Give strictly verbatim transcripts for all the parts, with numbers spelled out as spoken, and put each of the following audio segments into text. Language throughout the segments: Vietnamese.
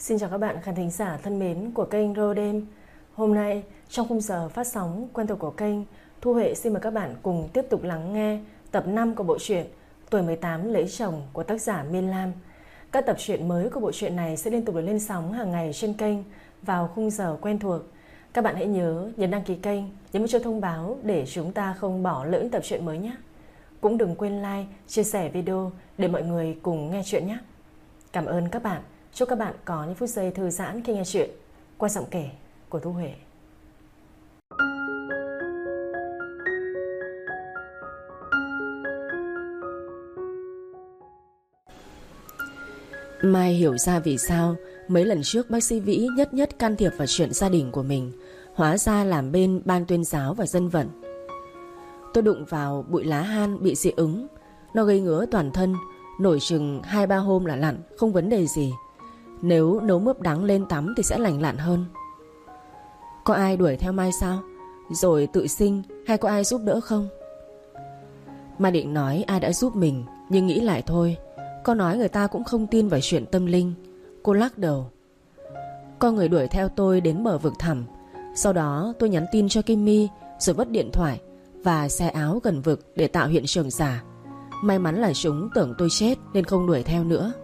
Xin chào các bạn khán thính giả thân mến của kênh Rô Đêm. Hôm nay trong khung giờ phát sóng quen thuộc của kênh, Thu Huệ xin mời các bạn cùng tiếp tục lắng nghe tập năm của bộ truyện Tuổi mười tám lấy chồng của tác giả Miên Lam. Các tập truyện mới của bộ truyện này sẽ liên tục được lên sóng hàng ngày trên kênh vào khung giờ quen thuộc. Các bạn hãy nhớ nhấn đăng ký kênh, nhấn chuông thông báo để chúng ta không bỏ lỡ những tập truyện mới nhé. Cũng đừng quên like, chia sẻ video để mọi người cùng nghe chuyện nhé. Cảm ơn các bạn. Chúc các bạn có những phút giây thư giãn khi nghe chuyện qua giọng kể của Thu Huệ. Mai hiểu ra vì sao mấy lần trước bác sĩ Vĩ nhất nhất can thiệp vào chuyện gia đình của mình, hóa ra làm bên ban tuyên giáo và dân vận. Tôi đụng vào bụi lá han bị dị ứng, nó gây ngứa toàn thân, nổi chừng hai ba hôm là lặn, không vấn đề gì. Nếu nấu mướp đắng lên tắm thì sẽ lành lặn hơn. Có ai đuổi theo Mai sao? Rồi tự sinh hay có ai giúp đỡ không? Mai định nói ai đã giúp mình, nhưng nghĩ lại thôi. Có nói người ta cũng không tin vào chuyện tâm linh. Cô lắc đầu. Có người đuổi theo tôi đến bờ vực thẳm. Sau đó tôi nhắn tin cho Kim My, rồi vứt điện thoại và xe áo gần vực để tạo hiện trường giả. May mắn là chúng tưởng tôi chết nên không đuổi theo nữa.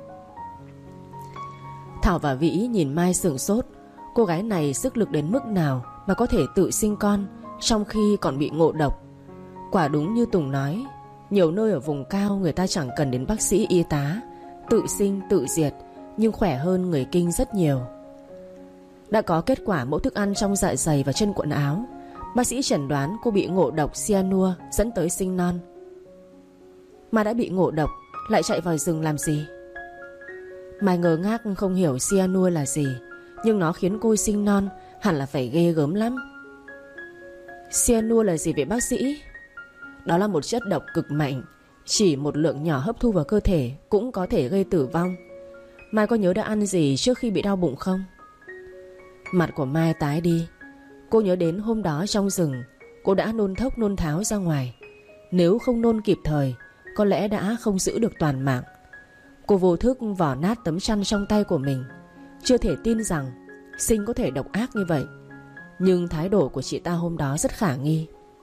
Thảo và Vĩ nhìn Mai sửng sốt. Cô gái này sức lực đến mức nào mà có thể tự sinh con trong khi còn bị ngộ độc. Quả đúng như Tùng nói, nhiều nơi ở vùng cao người ta chẳng cần đến bác sĩ y tá, tự sinh tự diệt, nhưng khỏe hơn người Kinh rất nhiều. Đã có kết quả mẫu thức ăn trong dạ dày và chân quần áo. Bác sĩ chẩn đoán cô bị ngộ độc cyanua dẫn tới sinh non. Mà đã bị ngộ độc lại chạy vào rừng làm gì? Mai ngờ ngác không hiểu cyanua là gì, nhưng nó khiến cô sinh non hẳn là phải ghê gớm lắm. Cyanua là gì vậy bác sĩ? Đó là một chất độc cực mạnh, chỉ một lượng nhỏ hấp thu vào cơ thể cũng có thể gây tử vong. Mai có nhớ đã ăn gì trước khi bị đau bụng không? Mặt của Mai tái đi. Cô nhớ đến hôm đó trong rừng, cô đã nôn thốc nôn tháo ra ngoài. Nếu không nôn kịp thời, có lẽ đã không giữ được toàn mạng. Cô vô thức vò nát tấm chăn trong tay của mình, chưa thể tin rằng Sinh có thể độc ác như vậy. Nhưng thái độ của chị ta hôm đó rất khả nghi.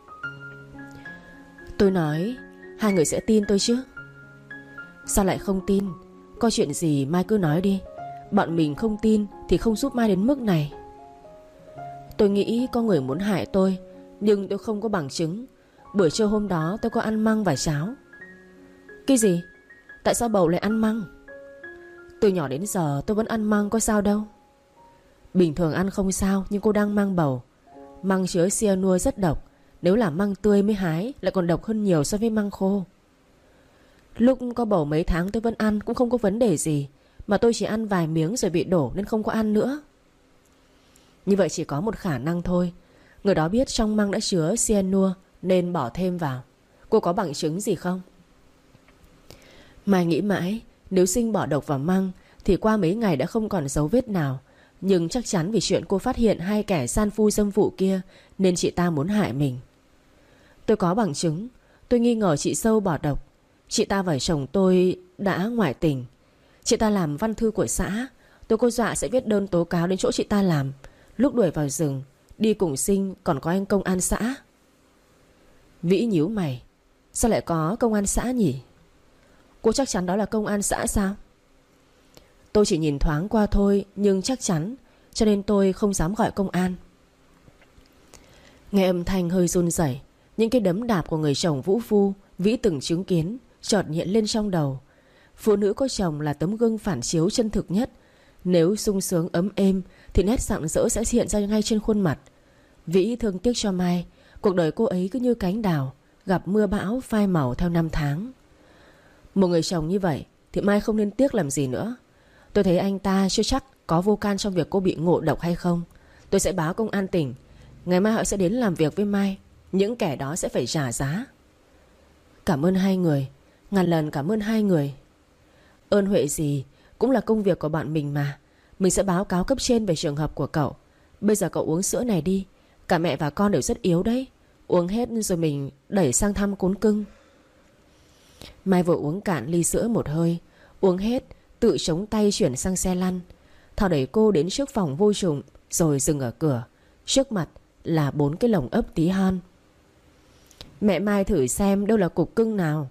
Tôi nói hai người sẽ tin tôi chứ? Sao lại không tin? Có chuyện gì Mai cứ nói đi. Bọn mình không tin thì không giúp Mai đến mức này. Tôi nghĩ có người muốn hại tôi, nhưng tôi không có bằng chứng. Buổi trưa hôm đó tôi có ăn măng và cháo. Cái gì? Tại sao bầu lại ăn măng? Từ nhỏ đến giờ tôi vẫn ăn măng, có sao đâu. Bình thường ăn không sao, nhưng cô đang mang bầu. Măng chứa cyanua rất độc. Nếu là măng tươi mới hái lại còn độc hơn nhiều so với măng khô. Lúc có bầu mấy tháng tôi vẫn ăn, cũng không có vấn đề gì. Mà tôi chỉ ăn vài miếng rồi bị đổ nên không có ăn nữa. Như vậy chỉ có một khả năng thôi. Người đó biết trong măng đã chứa cyanua nên bỏ thêm vào. Cô có bằng chứng gì không? Mai nghĩ mãi, nếu Sinh bỏ độc vào măng thì qua mấy ngày đã không còn dấu vết nào. Nhưng chắc chắn vì chuyện cô phát hiện hai kẻ san phu dâm phụ kia nên chị ta muốn hại mình. Tôi có bằng chứng. Tôi nghi ngờ chị Sâu bỏ độc. Chị ta và chồng tôi đã ngoại tình. Chị ta làm văn thư của xã. Tôi có dọa sẽ viết đơn tố cáo đến chỗ chị ta làm. Lúc đuổi vào rừng, đi cùng Sinh còn có anh công an xã. Vĩ nhíu mày. Sao lại có công an xã nhỉ? Cô chắc chắn đó là công an xã sao? Tôi chỉ nhìn thoáng qua thôi, nhưng chắc chắn, cho nên tôi không dám gọi công an. Nghe âm thanh hơi run rẩy, những cái đấm đạp của người chồng vũ phu Vĩ từng chứng kiến chợt hiện lên trong đầu. Phụ nữ có chồng là tấm gương phản chiếu chân thực nhất. Nếu sung sướng ấm êm thì nét rạng rỡ sẽ hiện ra ngay trên khuôn mặt. Vĩ thương tiếc cho Mai. Cuộc đời cô ấy cứ như cánh đào, gặp mưa bão phai màu theo năm tháng. Một người chồng như vậy thì Mai không nên tiếc làm gì nữa. Tôi thấy anh ta chưa chắc có vô can trong việc cô bị ngộ độc hay không. Tôi sẽ báo công an tỉnh. Ngày mai họ sẽ đến làm việc với Mai. Những kẻ đó sẽ phải trả giá. Cảm ơn hai người. Ngàn lần cảm ơn hai người. Ơn huệ gì, cũng là công việc của bọn mình mà. Mình sẽ báo cáo cấp trên về trường hợp của cậu. Bây giờ cậu uống sữa này đi. Cả mẹ và con đều rất yếu đấy. Uống hết rồi mình đẩy sang thăm cún cưng. Mai vừa uống cạn ly sữa một hơi. Uống hết, tự chống tay chuyển sang xe lăn. Thảo đẩy cô đến trước phòng vô dụng, rồi dừng ở cửa. Trước mặt là bốn cái lồng ấp tí hon. Mẹ Mai thử xem đâu là cục cưng nào.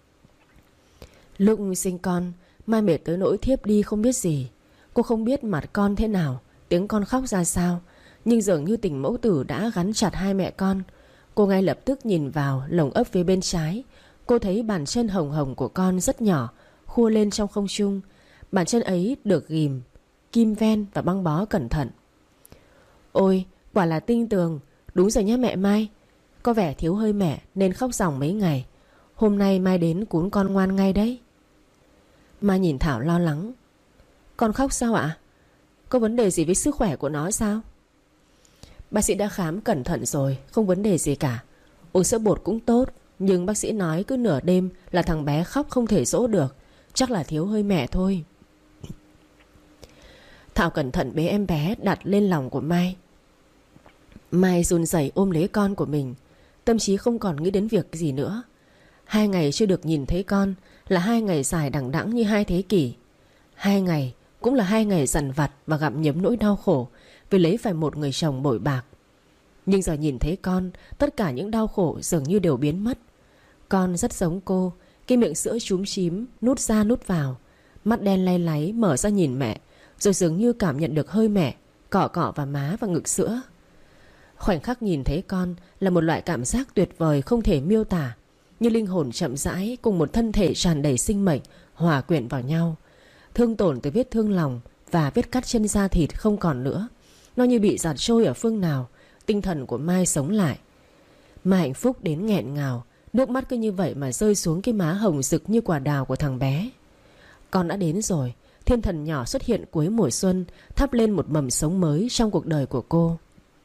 Lúc sinh con, Mai mệt tới nỗi thiếp đi không biết gì. Cô không biết mặt con thế nào, tiếng con khóc ra sao, nhưng dường như tình mẫu tử đã gắn chặt hai mẹ con. Cô ngay lập tức nhìn vào lồng ấp phía bên trái. Cô thấy bàn chân hồng hồng của con rất nhỏ, khua lên trong không trung. Bàn chân ấy được ghìm kim ven và băng bó cẩn thận. Ôi, quả là tinh tường. Đúng rồi nhé mẹ Mai. Có vẻ thiếu hơi mẹ nên khóc ròng mấy ngày. Hôm nay Mai đến cún con ngoan ngay đấy. Mai nhìn Thảo lo lắng. Con khóc sao ạ? Có vấn đề gì với sức khỏe của nó sao? Bác sĩ đã khám cẩn thận rồi, không vấn đề gì cả. Uống sữa bột cũng tốt, nhưng bác sĩ nói cứ nửa đêm là thằng bé khóc không thể dỗ được. Chắc là thiếu hơi mẹ thôi. Thảo cẩn thận bế em bé đặt lên lòng của Mai. Mai run rẩy ôm lấy con của mình, tâm trí không còn nghĩ đến việc gì nữa. Hai ngày chưa được nhìn thấy con là hai ngày dài đằng đẵng như hai thế kỷ. Hai ngày cũng là hai ngày dằn vặt và gặm nhấm nỗi đau khổ vì lấy phải một người chồng bội bạc. Nhưng giờ nhìn thấy con, tất cả những đau khổ dường như đều biến mất. Con rất giống cô, cái miệng sữa chúm chím, nút ra nút vào, mắt đen lay láy mở ra nhìn mẹ, rồi dường như cảm nhận được hơi mẹ cọ cọ vào má và ngực sữa. Khoảnh khắc nhìn thấy con là một loại cảm giác tuyệt vời không thể miêu tả, như linh hồn chậm rãi cùng một thân thể tràn đầy sinh mệnh hòa quyện vào nhau. Thương tổn từ vết thương lòng và vết cắt trên da thịt không còn nữa. Nó như bị giạt trôi ở phương nào. Tinh thần của Mai sống lại. Mai hạnh phúc đến nghẹn ngào, nước mắt cứ như vậy mà rơi xuống cái má hồng rực như quả đào của thằng bé. Con đã đến rồi. Thiên thần nhỏ xuất hiện cuối mùa xuân, thắp lên một mầm sống mới trong cuộc đời của cô.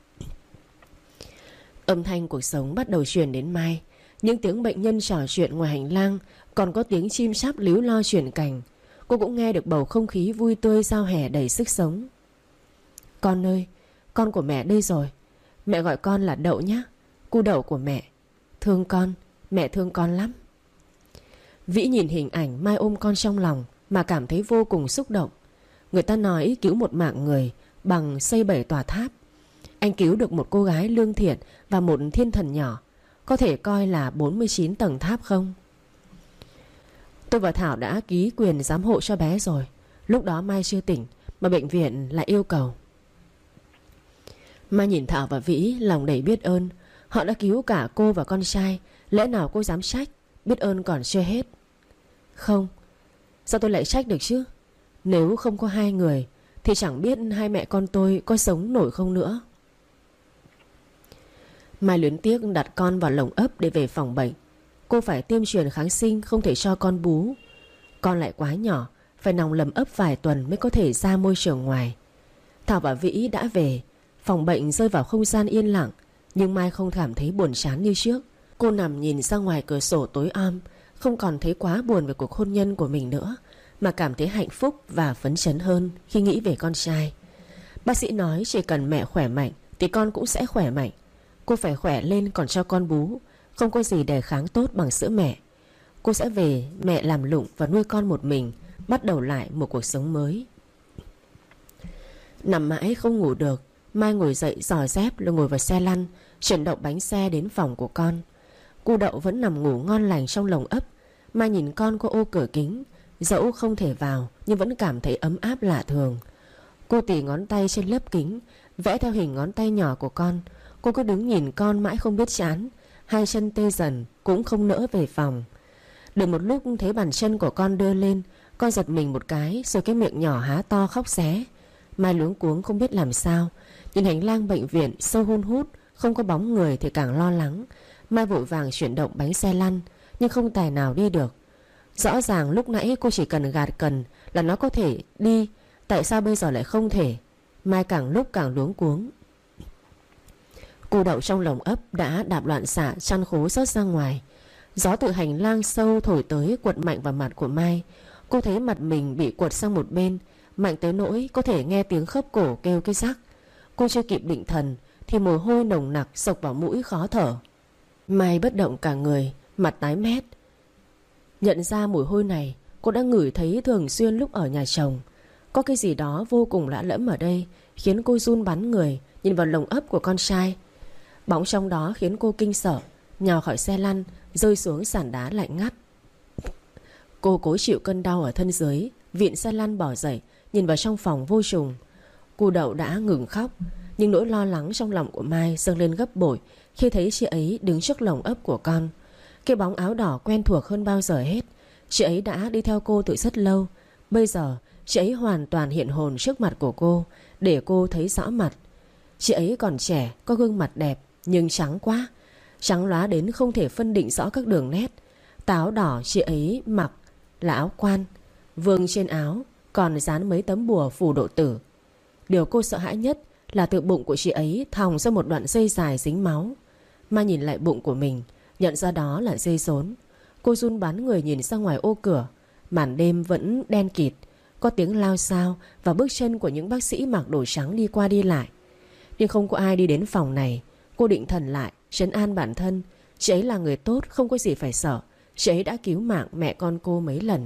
Âm thanh cuộc sống bắt đầu truyền đến Mai. Những tiếng bệnh nhân trò chuyện ngoài hành lang, còn có tiếng chim sáp líu lo chuyển cành. Cô cũng nghe được bầu không khí vui tươi giao hè đầy sức sống. Con ơi, con của mẹ đây rồi. Mẹ gọi con là Đậu nhé. Cu Đậu của mẹ. Thương con, mẹ thương con lắm. Vĩ nhìn hình ảnh Mai ôm con trong lòng mà cảm thấy vô cùng xúc động. Người ta nói cứu một mạng người bằng xây bảy tòa tháp. Anh cứu được một cô gái lương thiện và một thiên thần nhỏ. Có thể coi là bốn mươi chín tầng tháp không? Tôi và Thảo đã ký quyền giám hộ cho bé rồi. Lúc đó Mai chưa tỉnh mà bệnh viện lại yêu cầu. Mai nhìn Thảo và Vĩ lòng đầy biết ơn. Họ đã cứu cả cô và con trai. Lẽ nào cô dám trách? Biết ơn còn chưa hết. Không. Sao tôi lại trách được chứ? Nếu không có hai người thì chẳng biết hai mẹ con tôi có sống nổi không nữa. Mai luyến tiếc đặt con vào lồng ấp để về phòng bệnh. Cô phải tiêm truyền kháng sinh, không thể cho con bú. Con lại quá nhỏ, phải nòng lầm ấp vài tuần mới có thể ra môi trường ngoài. Thảo và Vĩ đã về. Phòng bệnh rơi vào không gian yên lặng. Nhưng Mai không cảm thấy buồn chán như trước. Cô nằm nhìn ra ngoài cửa sổ tối om, không còn thấy quá buồn về cuộc hôn nhân của mình nữa, mà cảm thấy hạnh phúc và phấn chấn hơn khi nghĩ về con trai. Bác sĩ nói chỉ cần mẹ khỏe mạnh thì con cũng sẽ khỏe mạnh. Cô phải khỏe lên còn cho con bú. Không có gì đề kháng tốt bằng sữa mẹ. Cô sẽ về mẹ làm lụng và nuôi con một mình, bắt đầu lại một cuộc sống mới. Nằm mãi không ngủ được, Mai ngồi dậy dò dép rồi ngồi vào xe lăn, chuyển động bánh xe đến phòng của con. Cu Đậu vẫn nằm ngủ ngon lành trong lồng ấp. Mai nhìn con qua ô cửa kính. Dẫu không thể vào nhưng vẫn cảm thấy ấm áp lạ thường. Cô tì ngón tay trên lớp kính, vẽ theo hình ngón tay nhỏ của con. Cô cứ đứng nhìn con mãi không biết chán. Hai chân tê dần cũng không nỡ về phòng. Được một lúc thấy bàn chân của con đưa lên. Con giật mình một cái, rồi cái miệng nhỏ há to khóc ré. Mai luống cuống không biết làm sao. Nhìn hành lang bệnh viện sâu hun hút, không có bóng người thì càng lo lắng. Mai vội vàng chuyển động bánh xe lăn, nhưng không tài nào đi được. Rõ ràng lúc nãy cô chỉ cần gạt cần là nó có thể đi. Tại sao bây giờ lại không thể? Mai càng lúc càng luống cuống. Cu Đậu trong lồng ấp đã đạp loạn xạ, chăn khố rớt ra ngoài. Gió từ hành lang sâu thổi tới quật mạnh vào mặt của Mai. Cô thấy mặt mình bị quật sang một bên, mạnh tới nỗi có thể nghe tiếng khớp cổ kêu cái rắc. Cô chưa kịp định thần thì mồ hôi nồng nặc xộc vào mũi khó thở. Mai bất động cả người, mặt tái mét. Nhận ra mùi hôi này cô đã ngửi thấy thường xuyên lúc ở nhà chồng. Có cái gì đó vô cùng lạ lẫm ở đây, khiến cô run bắn người nhìn vào lồng ấp của con trai. Bóng trong đó khiến cô kinh sợ, nhào khỏi xe lăn, rơi xuống sàn đá lạnh ngắt. Cô cố chịu cơn đau ở thân dưới, vịn xe lăn bỏ dậy, nhìn vào trong phòng vô trùng. Cô Đậu đã ngừng khóc, nhưng nỗi lo lắng trong lòng của Mai dâng lên gấp bội khi thấy chị ấy đứng trước lồng ấp của con. Cái bóng áo đỏ quen thuộc hơn bao giờ hết. Chị ấy đã đi theo cô từ rất lâu. Bây giờ chị ấy hoàn toàn hiện hồn trước mặt của cô, để cô thấy rõ mặt. Chị ấy còn trẻ, có gương mặt đẹp, nhưng trắng quá, trắng lóa đến không thể phân định rõ các đường nét. Tà áo đỏ chị ấy mặc là áo quan, vương trên áo còn dán mấy tấm bùa phù độ tử. Điều cô sợ hãi nhất là từ bụng của chị ấy thòng ra một đoạn dây dài dính máu. Mai nhìn lại bụng của mình, nhận ra đó là dây rốn. Cô run bắn người nhìn ra ngoài ô cửa. Màn đêm vẫn đen kịt, có tiếng lao xao và bước chân của những bác sĩ mặc đồ trắng đi qua đi lại. Nhưng không có ai đi đến phòng này. Cô định thần lại, trấn an bản thân. Chị ấy là người tốt, không có gì phải sợ. Chị ấy đã cứu mạng mẹ con cô mấy lần.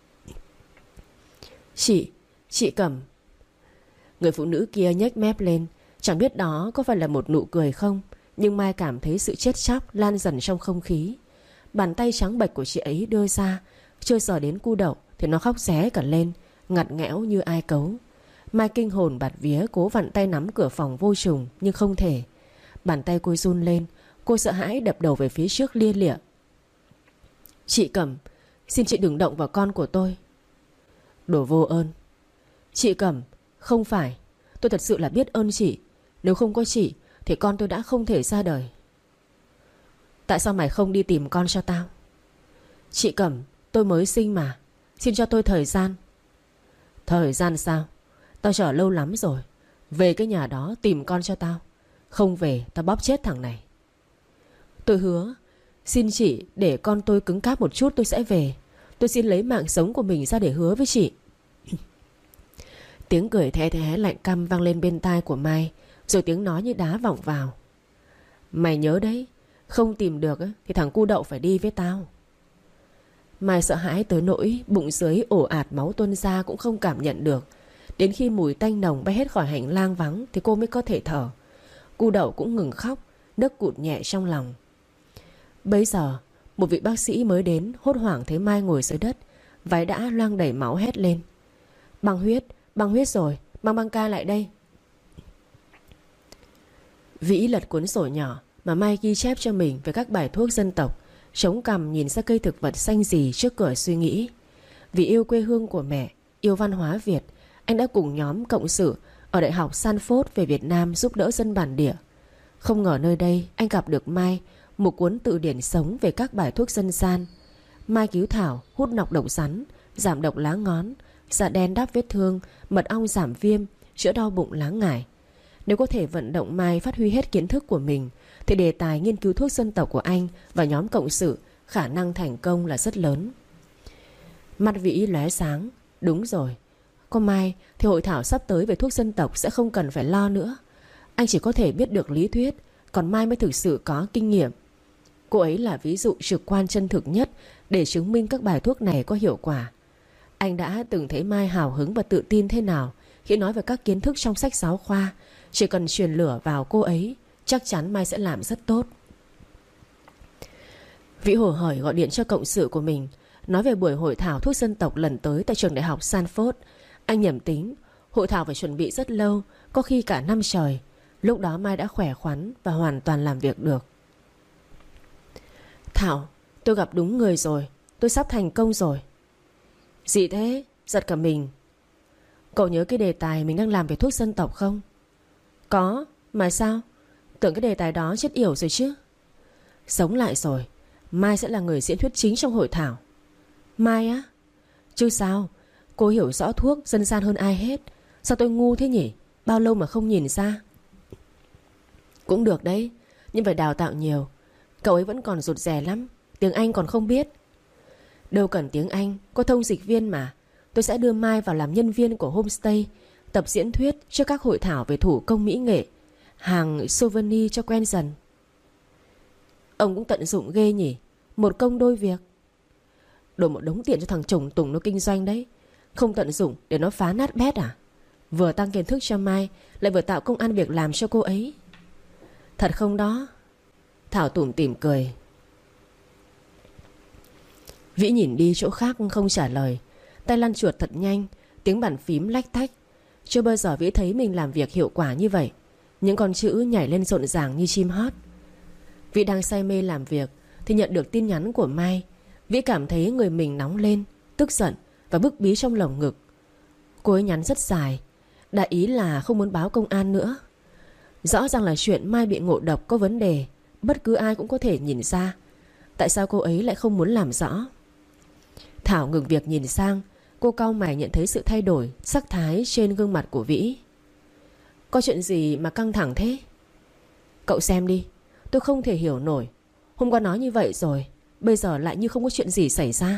Chị, chị Cẩm. Người phụ nữ kia nhếch mép lên. Chẳng biết đó có phải là một nụ cười không, nhưng Mai cảm thấy sự chết chóc lan dần trong không khí. Bàn tay trắng bệch của chị ấy đưa ra. Chưa sờ đến Cu Đậu thì nó khóc ré cả lên, ngặt nghẽo như ai cấu. Mai kinh hồn bạt vía cố vặn tay nắm cửa phòng vô trùng, nhưng không thể. Bàn tay cô run lên. Cô sợ hãi đập đầu về phía trước lia lịa. Chị Cẩm, xin chị đừng động vào con của tôi. Đồ vô ơn. Chị Cẩm, không phải. Tôi thật sự là biết ơn chị. Nếu không có chị thì con tôi đã không thể ra đời. Tại sao mày không đi tìm con cho tao? Chị Cẩm, tôi mới sinh mà. Xin cho tôi thời gian. Thời gian sao? Tao chờ lâu lắm rồi. Về cái nhà đó tìm con cho tao. Không về tao bóp chết thằng này. Tôi hứa, xin chị để con tôi cứng cáp một chút tôi sẽ về. Tôi xin lấy mạng sống của mình ra để hứa với chị. Tiếng cười the thé lạnh căm vang lên bên tai của Mai, rồi tiếng nói như đá vọng vào. Mày nhớ đấy, không tìm được thì thằng Cu Đậu phải đi với tao. Mai sợ hãi tới nỗi bụng dưới ổ ạt máu tuôn ra cũng không cảm nhận được. Đến khi mùi tanh nồng bay hết khỏi hành lang vắng thì cô mới có thể thở. Cu Đậu cũng ngừng khóc, nấc cụt nhẹ trong lòng. Bấy giờ một vị bác sĩ mới đến hốt hoảng thấy Mai ngồi dưới đất, váy đã loang đầy máu, hét lên. Băng huyết, băng huyết rồi, mang băng ca lại đây. Vĩ lật cuốn sổ nhỏ mà Mai ghi chép cho mình về các bài thuốc dân tộc, chống cằm nhìn ra cây thực vật xanh rì trước cửa suy nghĩ. Vì yêu quê hương của mẹ, yêu văn hóa Việt, anh đã cùng nhóm cộng sự ở Đại học Sanford về Việt Nam giúp đỡ dân bản địa. Không ngờ nơi đây anh gặp được Mai, một cuốn từ điển sống về các bài thuốc dân gian. Mai cứu thảo hút nọc độc rắn, giảm độc lá ngón, dạ đen đắp vết thương, mật ong giảm viêm, chữa đau bụng lá ngải. Nếu có thể vận động Mai phát huy hết kiến thức của mình thì đề tài nghiên cứu thuốc dân tộc của anh và nhóm cộng sự khả năng thành công là rất lớn. Mắt Vĩ lóe sáng. Đúng rồi, có Mai thì hội thảo sắp tới về thuốc dân tộc sẽ không cần phải lo nữa. Anh chỉ có thể biết được lý thuyết, còn Mai mới thực sự có kinh nghiệm. Cô ấy là ví dụ trực quan chân thực nhất để chứng minh các bài thuốc này có hiệu quả. Anh đã từng thấy Mai hào hứng và tự tin thế nào khi nói về các kiến thức trong sách giáo khoa. Chỉ cần truyền lửa vào cô ấy, chắc chắn Mai sẽ làm rất tốt. Vĩ hồ hởi gọi điện cho cộng sự của mình, nói về buổi hội thảo thuốc dân tộc lần tới tại trường đại học Sanford. Anh nhẩm tính hội thảo phải chuẩn bị rất lâu, có khi cả năm trời. Lúc đó Mai đã khỏe khoắn và hoàn toàn làm việc được. Thảo, tôi gặp đúng người rồi. Tôi sắp thành công rồi. Gì thế? Giật cả mình. Cậu nhớ cái đề tài mình đang làm về thuốc dân tộc không? Có, mà sao? Tưởng cái đề tài đó chết yểu rồi chứ. Sống lại rồi. Mai sẽ là người diễn thuyết chính trong hội thảo. Mai á? Chứ sao? Cô hiểu rõ thuốc dân gian hơn ai hết. Sao tôi ngu thế nhỉ? Bao lâu mà không nhìn ra. Cũng được đấy, nhưng phải đào tạo nhiều. Cậu ấy vẫn còn rụt rè lắm. Tiếng Anh còn không biết. Đâu cần tiếng Anh, có thông dịch viên mà. Tôi sẽ đưa Mai vào làm nhân viên của homestay, tập diễn thuyết cho các hội thảo về thủ công mỹ nghệ, hàng souvenir cho quen dần. Ông cũng tận dụng ghê nhỉ. Một công đôi việc. Đổ một đống tiền cho thằng chồng Tùng nó kinh doanh đấy. Không tận dụng để nó phá nát bét à? Vừa tăng kiến thức cho Mai, lại vừa tạo công ăn việc làm cho cô ấy. Thật không đó? Thảo tủm tỉm cười. Vĩ nhìn đi chỗ khác không trả lời. Tay lăn chuột thật nhanh, tiếng bàn phím lách tách. Chưa bao giờ Vĩ thấy mình làm việc hiệu quả như vậy. Những con chữ nhảy lên rộn ràng như chim hót. Vĩ đang say mê làm việc thì nhận được tin nhắn của Mai. Vĩ cảm thấy người mình nóng lên, tức giận và bức bí trong lồng ngực. Cô ấy nhắn rất dài, đại ý là không muốn báo công an nữa. Rõ ràng là chuyện Mai bị ngộ độc có vấn đề, bất cứ ai cũng có thể nhìn ra. Tại sao cô ấy lại không muốn làm rõ? Thảo ngừng việc nhìn sang. Cô cau mày nhận thấy sự thay đổi sắc thái trên gương mặt của Vĩ. Có chuyện gì mà căng thẳng thế? Cậu xem đi, tôi không thể hiểu nổi. Hôm qua nói như vậy rồi, bây giờ lại như không có chuyện gì xảy ra.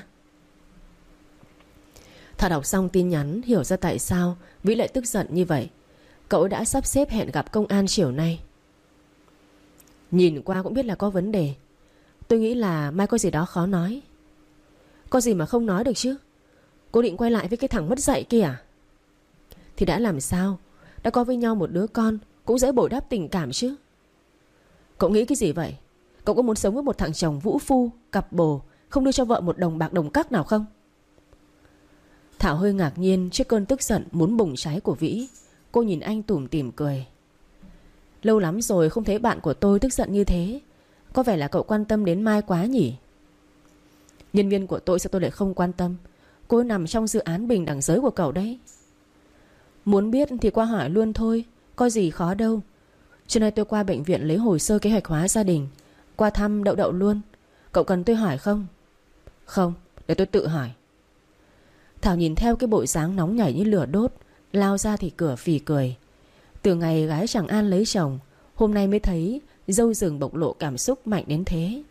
Thảo đọc xong tin nhắn, hiểu ra tại sao Vĩ lại tức giận như vậy. Cậu đã sắp xếp hẹn gặp công an chiều nay. Nhìn qua cũng biết là có vấn đề. Tôi nghĩ là Mai có gì đó khó nói. Có gì mà không nói được chứ? Cô định quay lại với cái thằng mất dạy kia à? Thì đã làm sao? Đã có với nhau một đứa con, cũng dễ bồi đắp tình cảm chứ. Cậu nghĩ cái gì vậy? Cậu có muốn sống với một thằng chồng vũ phu, cặp bồ, không đưa cho vợ một đồng bạc đồng cắc nào không? Thảo hơi ngạc nhiên trước cơn tức giận muốn bùng cháy của Vĩ. Cô nhìn anh tủm tỉm cười. Lâu lắm rồi không thấy bạn của tôi tức giận như thế. Có vẻ là cậu quan tâm đến Mai quá nhỉ? Nhân viên của tôi sao tôi lại không quan tâm? Cô ấy nằm trong dự án bình đẳng giới của cậu đấy. Muốn biết thì qua hỏi luôn thôi, có gì khó đâu. Trưa nay tôi qua bệnh viện lấy hồ sơ kế hoạch hóa gia đình, qua thăm Đậu Đậu luôn. Cậu cần tôi hỏi không? Không, để tôi tự hỏi. Thảo nhìn theo cái bộ dáng nóng nhảy như lửa đốt, lao ra thì cửa phì cười. Từ ngày gái Tràng An lấy chồng, hôm nay mới thấy dâu rừng bộc lộ cảm xúc mạnh đến thế.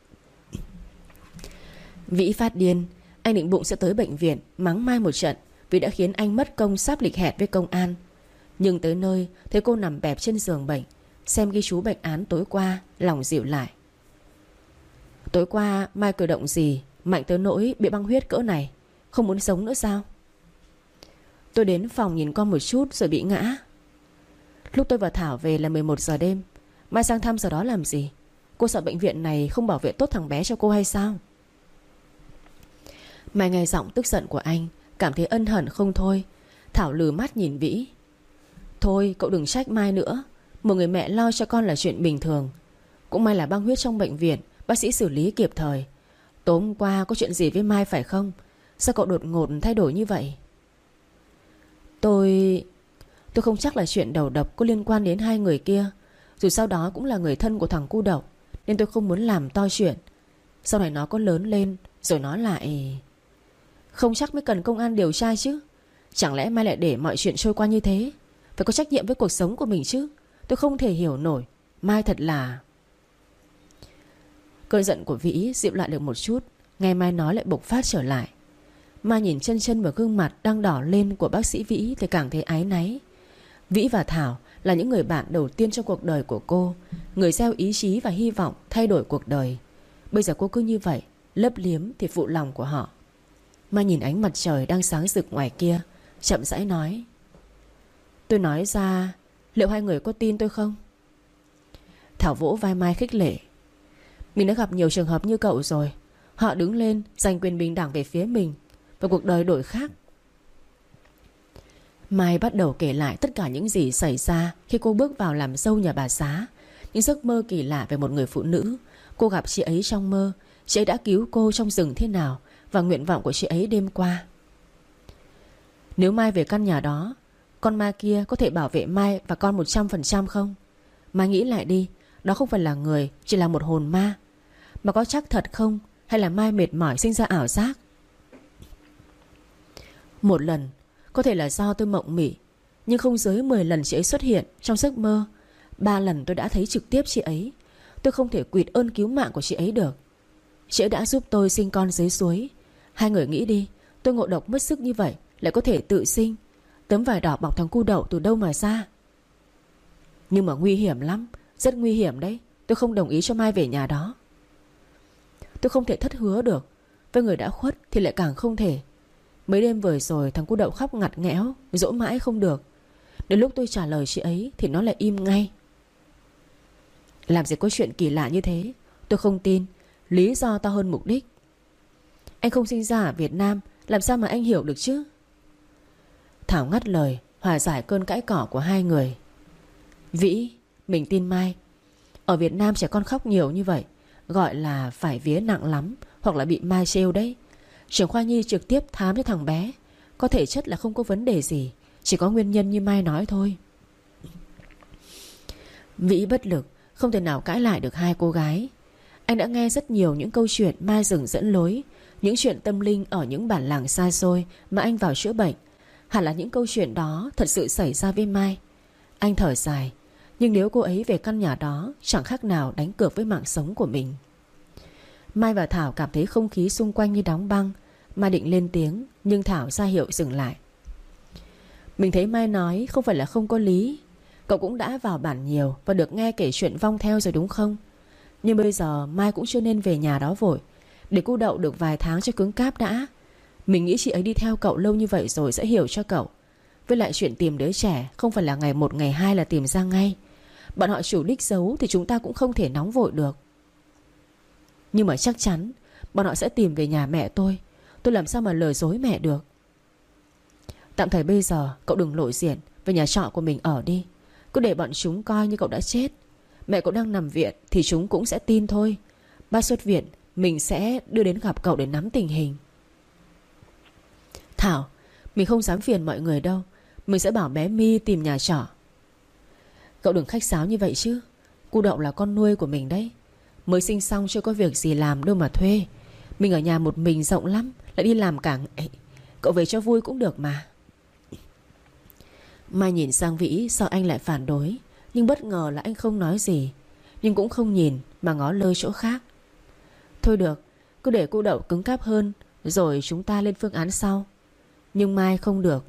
Vĩ phát điên. Anh định bụng sẽ tới bệnh viện mắng Mai một trận vì đã khiến anh mất công sắp lịch hẹn với công an. Nhưng tới nơi thấy cô nằm bẹp trên giường bệnh, xem ghi chú bệnh án tối qua, lòng dịu lại. Tối qua Mai cử động gì mạnh tới nỗi bị băng huyết cỡ này? Không muốn sống nữa sao? Tôi đến phòng nhìn con một chút rồi bị ngã. Lúc tôi và Thảo về là mười một giờ đêm. Mai sang thăm giờ đó làm gì? Cô sợ bệnh viện này không bảo vệ tốt thằng bé cho cô hay sao? Mai nghe giọng tức giận của anh, cảm thấy ân hận không thôi. Thảo lừ mắt nhìn Vĩ. Thôi cậu đừng trách Mai nữa. Một người mẹ lo cho con là chuyện bình thường. Cũng may là băng huyết trong bệnh viện bác sĩ xử lý kịp thời. Tối hôm qua có chuyện gì với Mai phải không? Sao cậu đột ngột thay đổi như vậy? Tôi... Tôi không chắc là chuyện đầu độc có liên quan đến hai người kia. Dù sau đó cũng là người thân của thằng cu đậu, nên tôi không muốn làm to chuyện. Sau này nó có lớn lên rồi nó lại... Không chắc mới cần công an điều tra chứ. Chẳng lẽ Mai lại để mọi chuyện trôi qua như thế? Phải có trách nhiệm với cuộc sống của mình chứ. Tôi không thể hiểu nổi. Mai thật là... Cơn giận của Vĩ dịu lại được một chút. Nghe Mai nói lại bộc phát trở lại. Mai nhìn chân chân vào gương mặt đang đỏ lên của bác sĩ Vĩ thì càng thấy áy náy. Vĩ và Thảo là những người bạn đầu tiên trong cuộc đời của cô, người gieo ý chí và hy vọng thay đổi cuộc đời. Bây giờ cô cứ như vậy, lấp liếm thì phụ lòng của họ. Mai nhìn ánh mặt trời đang sáng rực ngoài kia, chậm rãi nói. Tôi nói ra, liệu hai người có tin tôi không? Thảo vỗ vai Mai khích lệ. Mình đã gặp nhiều trường hợp như cậu rồi. Họ đứng lên giành quyền bình đẳng về phía mình, và cuộc đời đổi khác. Mai bắt đầu kể lại tất cả những gì xảy ra khi cô bước vào làm dâu nhà bà Xá. Những giấc mơ kỳ lạ về một người phụ nữ. Cô gặp chị ấy trong mơ, chị ấy đã cứu cô trong rừng thế nào, và nguyện vọng của chị ấy đêm qua. Nếu Mai về căn nhà đó, con ma kia có thể bảo vệ Mai và con một trăm phần trăm không? Mai nghĩ lại đi. Đó không phải là người, chỉ là một hồn ma. Mà có chắc thật không? Hay là Mai mệt mỏi sinh ra ảo giác? Một lần, có thể là do tôi mộng mị, nhưng không dưới mười lần chị ấy xuất hiện trong giấc mơ. Ba lần tôi đã thấy trực tiếp chị ấy. Tôi không thể quỵt ơn cứu mạng của chị ấy được. Chị ấy đã giúp tôi sinh con dưới suối. Hai người nghĩ đi, tôi ngộ độc mất sức như vậy lại có thể tự sinh. Tấm vải đỏ bọc thằng cu đậu từ đâu mà ra? Nhưng mà nguy hiểm lắm, rất nguy hiểm đấy. Tôi không đồng ý cho Mai về nhà đó. Tôi không thể thất hứa được. Với người đã khuất thì lại càng không thể. Mấy đêm vừa rồi thằng cu Đậu khóc ngặt nghẽo, dỗ mãi không được. Đến lúc tôi trả lời chị ấy thì nó lại im ngay. Làm gì có chuyện kỳ lạ như thế. Tôi không tin. Lý do to hơn mục đích. Anh không sinh ra ở Việt Nam, làm sao mà anh hiểu được chứ? Thảo ngắt lời, hòa giải cơn cãi cỏ của hai người. Vĩ, mình tin Mai. Ở Việt Nam trẻ con khóc nhiều như vậy gọi là phải vía nặng lắm, hoặc là bị Mai trêu đấy. Trưởng khoa nhi trực tiếp thám cho thằng bé, có thể chất là không có vấn đề gì, chỉ có nguyên nhân như Mai nói thôi. Vĩ bất lực, không thể nào cãi lại được hai cô gái. Anh đã nghe rất nhiều những câu chuyện ma rừng dẫn lối, những chuyện tâm linh ở những bản làng xa xôi mà anh vào chữa bệnh. Hẳn là những câu chuyện đó thật sự xảy ra với Mai. Anh thở dài, nhưng nếu cô ấy về căn nhà đó, chẳng khác nào đánh cược với mạng sống của mình. Mai và Thảo cảm thấy không khí xung quanh như đóng băng. Mai định lên tiếng, nhưng Thảo ra hiệu dừng lại. Mình thấy Mai nói không phải là không có lý. Cậu cũng đã vào bản nhiều và được nghe kể chuyện vong theo rồi đúng không? Nhưng bây giờ Mai cũng chưa nên về nhà đó vội, để cu Đậu được vài tháng cho cứng cáp đã. Mình nghĩ chị ấy đi theo cậu lâu như vậy rồi sẽ hiểu cho cậu. Với lại chuyện tìm đứa trẻ không phải là ngày một ngày hai là tìm ra ngay. Bọn họ chủ đích giấu thì chúng ta cũng không thể nóng vội được. Nhưng mà chắc chắn bọn họ sẽ tìm về nhà mẹ tôi. Tôi làm sao mà lừa dối mẹ được. Tạm thời bây giờ cậu đừng lộ diện, về nhà trọ của mình ở đi. Cứ để bọn chúng coi như cậu đã chết. Mẹ cậu đang nằm viện thì chúng cũng sẽ tin thôi. Bác xuất viện, mình sẽ đưa đến gặp cậu để nắm tình hình. Thảo, mình không dám phiền mọi người đâu. Mình sẽ bảo bé My tìm nhà trọ. Cậu đừng khách sáo như vậy chứ. Cu Đậu là con nuôi của mình đấy. Mới sinh xong chưa có việc gì làm đâu mà thuê. Mình ở nhà một mình rộng lắm, lại đi làm cả ngày. Cậu về cho vui cũng được mà. Mai nhìn sang Vĩ, sợ anh lại phản đối, nhưng bất ngờ là anh không nói gì. Nhưng cũng không nhìn mà ngó lơ chỗ khác. Thôi được, cứ để cô Đậu cứng cáp hơn, rồi chúng ta lên phương án sau. Nhưng Mai không được.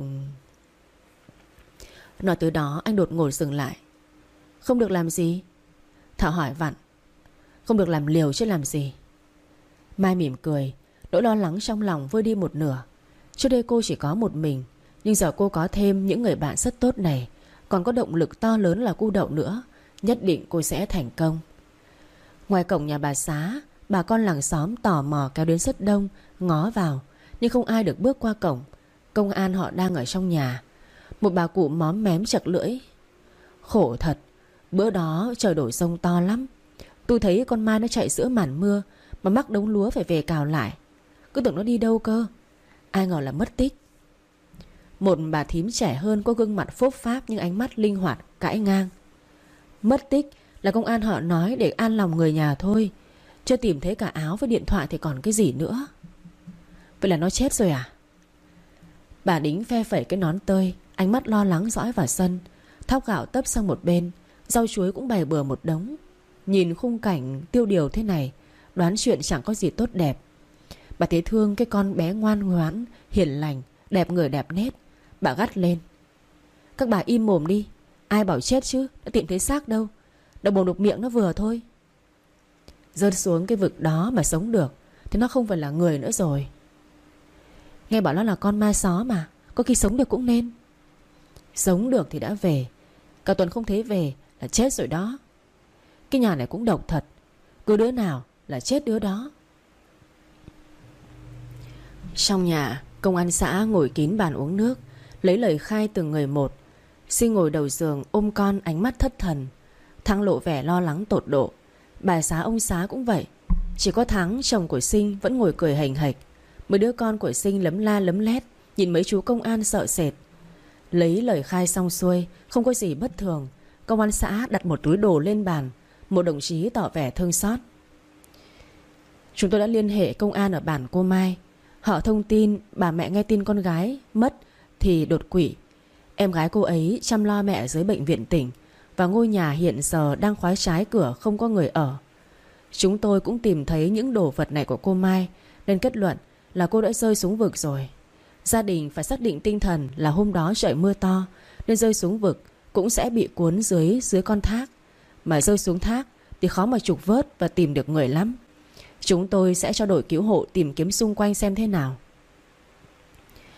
Nói tới đó anh đột ngột dừng lại. Không được làm gì? Thảo hỏi vặn. Không được làm liều chứ làm gì. Mai mỉm cười, nỗi lo lắng trong lòng vơi đi một nửa. Trước đây cô chỉ có một mình, nhưng giờ cô có thêm những người bạn rất tốt này, còn có động lực to lớn là cu Đậu nữa. Nhất định cô sẽ thành công. Ngoài cổng nhà bà Xá, bà con làng xóm tò mò kéo đến rất đông, ngó vào, nhưng không ai được bước qua cổng. Công an họ đang ở trong nhà. Một bà cụ móm mém chặt lưỡi. Khổ thật, bữa đó trời đổ sông to lắm. Tôi thấy con Mai nó chạy giữa màn mưa mà mắc đống lúa phải về cào lại. Cứ tưởng nó đi đâu cơ, ai ngờ là mất tích. Một bà thím trẻ hơn có gương mặt phốp pháp nhưng ánh mắt linh hoạt cãi ngang. Mất tích là công an họ nói để an lòng người nhà thôi. Chưa tìm thấy cả áo với điện thoại thì còn cái gì nữa. Vậy là nó chết rồi à? Bà Đính phe phẩy cái nón tơi, ánh mắt lo lắng dõi vào sân. Thóc gạo tấp sang một bên, rau chuối cũng bày bừa một đống. Nhìn khung cảnh tiêu điều thế này, đoán chuyện chẳng có gì tốt đẹp. Bà thấy thương cái con bé ngoan ngoãn, hiền lành, đẹp người đẹp nét. Bà gắt lên. Các bà im mồm đi. Ai bảo chết chứ, đã tìm thấy xác đâu. Đầu bầu đục miệng nó vừa thôi. Rơi xuống cái vực đó mà sống được thì nó không phải là người nữa rồi. Nghe bảo nó là con ma só mà, có khi sống được cũng nên. Sống được thì đã về, cả tuần không thấy về là chết rồi đó. Cái nhà này cũng độc thật, cứ đứa nào là chết đứa đó. Trong nhà, công an xã ngồi kín bàn uống nước, lấy lời khai từng người một. Sinh ngồi đầu giường ôm con, ánh mắt thất thần. Thắng lộ vẻ lo lắng tột độ. Bà Xá ông Xá cũng vậy. Chỉ có Thắng, chồng của Sinh, vẫn ngồi cười hềnh hệch. Mấy đứa con của Sinh lấm la lấm lét, nhìn mấy chú công an sợ sệt. Lấy lời khai xong xuôi, không có gì bất thường. Công an xã đặt một túi đồ lên bàn. Một đồng chí tỏ vẻ thương xót. Chúng tôi đã liên hệ công an ở bản cô Mai. Họ thông tin bà mẹ nghe tin con gái mất thì đột quỵ. Em gái cô ấy chăm lo mẹ dưới bệnh viện tỉnh, và ngôi nhà hiện giờ đang khóa trái cửa, không có người ở. Chúng tôi cũng tìm thấy những đồ vật này của cô Mai, nên kết luận là cô đã rơi xuống vực rồi. Gia đình phải xác định tinh thần là hôm đó trời mưa to, nên rơi xuống vực cũng sẽ bị cuốn dưới dưới con thác. Mà rơi xuống thác thì khó mà trục vớt và tìm được người lắm. Chúng tôi sẽ cho đội cứu hộ tìm kiếm xung quanh xem thế nào.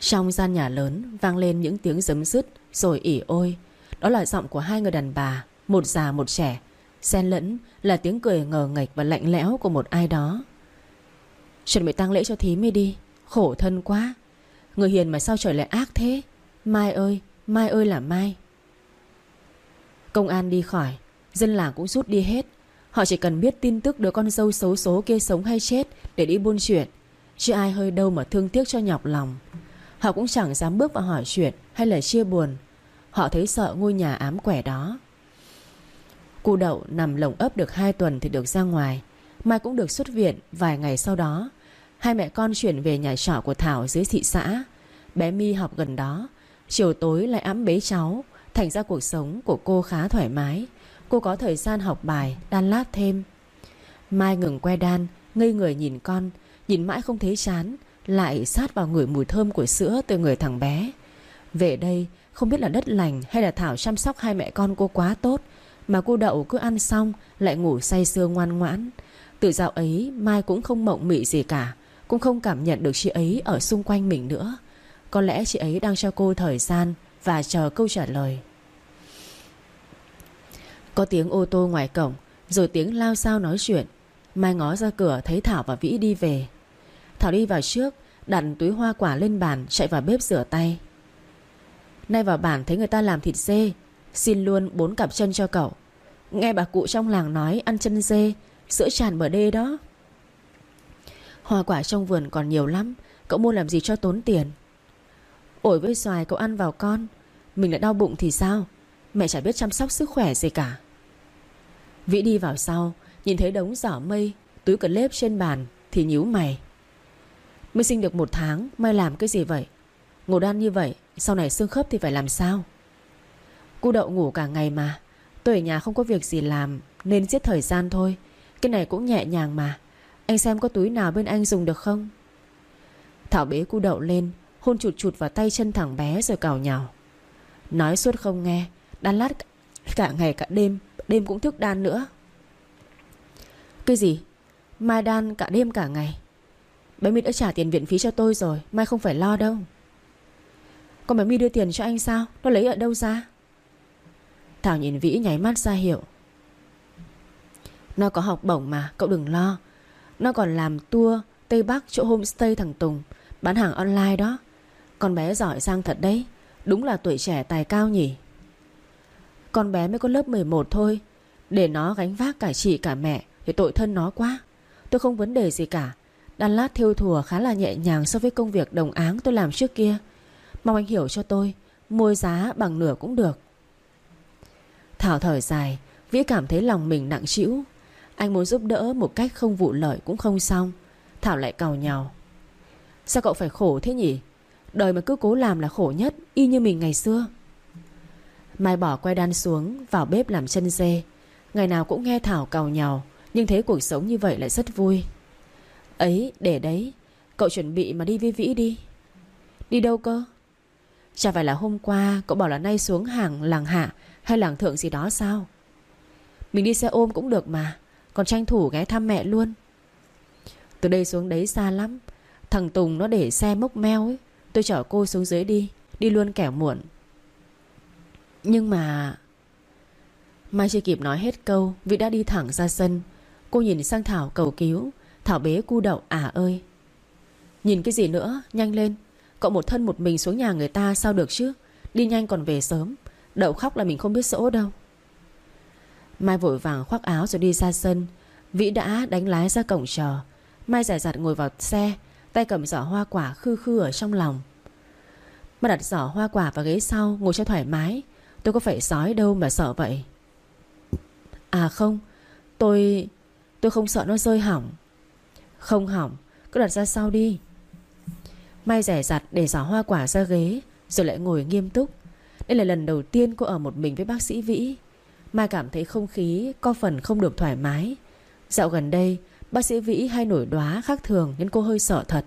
Trong gian nhà lớn vang lên những tiếng giấm dứt rồi ỉ ôi. Đó là giọng của hai người đàn bà, một già một trẻ, xen lẫn là tiếng cười ngờ nghệch và lạnh lẽo của một ai đó. Chuẩn bị tang lễ cho thím đi đi. Khổ thân quá. Người hiền mà sao trời lại ác thế. Mai ơi, Mai ơi là Mai. Công an đi khỏi, dân làng cũng rút đi hết. Họ chỉ cần biết tin tức đứa con dâu xấu số kia sống hay chết để đi buôn chuyện, chứ ai hơi đâu mà thương tiếc cho nhọc lòng. Họ cũng chẳng dám bước vào hỏi chuyện hay là chia buồn. Họ thấy sợ ngôi nhà ám quẻ đó. Cu Đậu nằm lồng ấp được hai tuần thì được ra ngoài. Mai cũng được xuất viện. Vài ngày sau đó, hai mẹ con chuyển về nhà trọ của Thảo dưới thị xã. Bé My học gần đó, chiều tối lại ẵm bế cháu. Thành ra cuộc sống của cô khá thoải mái. Cô có thời gian học bài, đan lát thêm. Mai ngừng que đan, ngây người nhìn con. Nhìn mãi không thấy chán, lại sát vào ngửi mùi thơm của sữa từ người thằng bé. Về đây không biết là đất lành hay là Thảo chăm sóc hai mẹ con cô quá tốt, mà cô Đậu cứ ăn xong lại ngủ say sưa ngoan ngoãn. Từ dạo ấy Mai cũng không mộng mị gì cả, cũng không cảm nhận được chị ấy ở xung quanh mình nữa. Có lẽ chị ấy đang cho cô thời gian và chờ câu trả lời. Có tiếng ô tô ngoài cổng, rồi tiếng lao xao nói chuyện. Mai ngó ra cửa thấy Thảo và Vĩ đi về. Thảo đi vào trước, đặt túi hoa quả lên bàn, chạy vào bếp rửa tay. Nay vào bản thấy người ta làm thịt dê, xin luôn bốn cặp chân cho cậu. Nghe bà cụ trong làng nói ăn chân dê sữa tràn bờ đê đó. Hoa quả trong vườn còn nhiều lắm, cậu mua làm gì cho tốn tiền. Ổi với xoài cậu ăn vào con, mình lại đau bụng thì sao? Mẹ chả biết chăm sóc sức khỏe gì cả. Vĩ đi vào sau, nhìn thấy đống giỏ mây, túi clip trên bàn thì nhíu mày. Mới sinh được một tháng, Mai làm cái gì vậy? Ngồi ăn như vậy, sau này xương khớp thì phải làm sao? Cu Đậu ngủ cả ngày mà. Tôi ở nhà không có việc gì làm nên giết thời gian thôi. Cái này cũng nhẹ nhàng mà. Anh xem có túi nào bên anh dùng được không? Thảo bế Cu Đậu lên, hôn chụt chụt vào tay chân thằng bé rồi cào nhào. Nói suốt không nghe, đan lát cả ngày cả đêm, đêm cũng thức đan nữa. Cái gì? Mai đan cả đêm cả ngày? Bé My đã trả tiền viện phí cho tôi rồi, Mai không phải lo đâu. Còn bé My đưa tiền cho anh sao? Nó lấy ở đâu ra? Thảo nhìn Vĩ nháy mắt ra hiệu. Nó có học bổng mà, cậu đừng lo. Nó còn làm tour Tây Bắc chỗ homestay thằng Tùng, bán hàng online đó. Con bé giỏi giang thật đấy. Đúng là tuổi trẻ tài cao nhỉ. Con bé mới có lớp mười một thôi, để nó gánh vác cả chị cả mẹ thì tội thân nó quá. Tôi không vấn đề gì cả. Đan lát thêu thùa khá là nhẹ nhàng so với công việc đồng áng tôi làm trước kia. Mong anh hiểu cho tôi, mua giá bằng nửa cũng được. Thảo thở dài. Vĩ cảm thấy lòng mình nặng trĩu. Anh muốn giúp đỡ một cách không vụ lợi cũng không xong. Thảo lại càu nhàu. Sao cậu phải khổ thế nhỉ? Đời mà cứ cố làm là khổ nhất, y như mình ngày xưa. Mai bỏ que đan xuống, vào bếp làm chân dê. Ngày nào cũng nghe Thảo càu nhàu, nhưng thấy cuộc sống như vậy lại rất vui. Ấy, để đấy. Cậu chuẩn bị mà đi với Vĩ đi. Đi đâu cơ? Chả phải là hôm qua cậu bảo là nay xuống hàng làng hạ hay làng thượng gì đó sao? Mình đi xe ôm cũng được mà. Còn tranh thủ ghé thăm mẹ luôn. Từ đây xuống đấy xa lắm. Thằng Tùng nó để xe mốc meo ấy. Tôi chở cô xuống dưới đi. Đi luôn kẻo muộn. Nhưng mà... Mai chưa kịp nói hết câu, Vĩ đã đi thẳng ra sân. Cô nhìn sang Thảo cầu cứu. Thảo bế Cu Đậu. À ơi, nhìn cái gì nữa, nhanh lên. Cậu một thân một mình xuống nhà người ta sao được chứ? Đi nhanh còn về sớm. Đậu khóc là mình không biết dỗ đâu. Mai vội vàng khoác áo rồi đi ra sân. Vĩ đã đánh lái ra cổng chờ. Mai dè dặt ngồi vào xe, tay cầm giỏ hoa quả khư khư ở trong lòng. Mai đặt giỏ hoa quả vào ghế sau, ngồi cho thoải mái. Tôi có phải sói đâu mà sợ vậy. À không, tôi... Tôi không sợ nó rơi hỏng. Không hỏng, cứ đặt ra sau đi. Mai dè dặt để giỏ hoa quả ra ghế, rồi lại ngồi nghiêm túc. Đây là lần đầu tiên cô ở một mình với bác sĩ Vĩ. Mai cảm thấy không khí có phần không được thoải mái. Dạo gần đây bác sĩ Vĩ hay nổi đoá khác thường nên cô hơi sợ thật.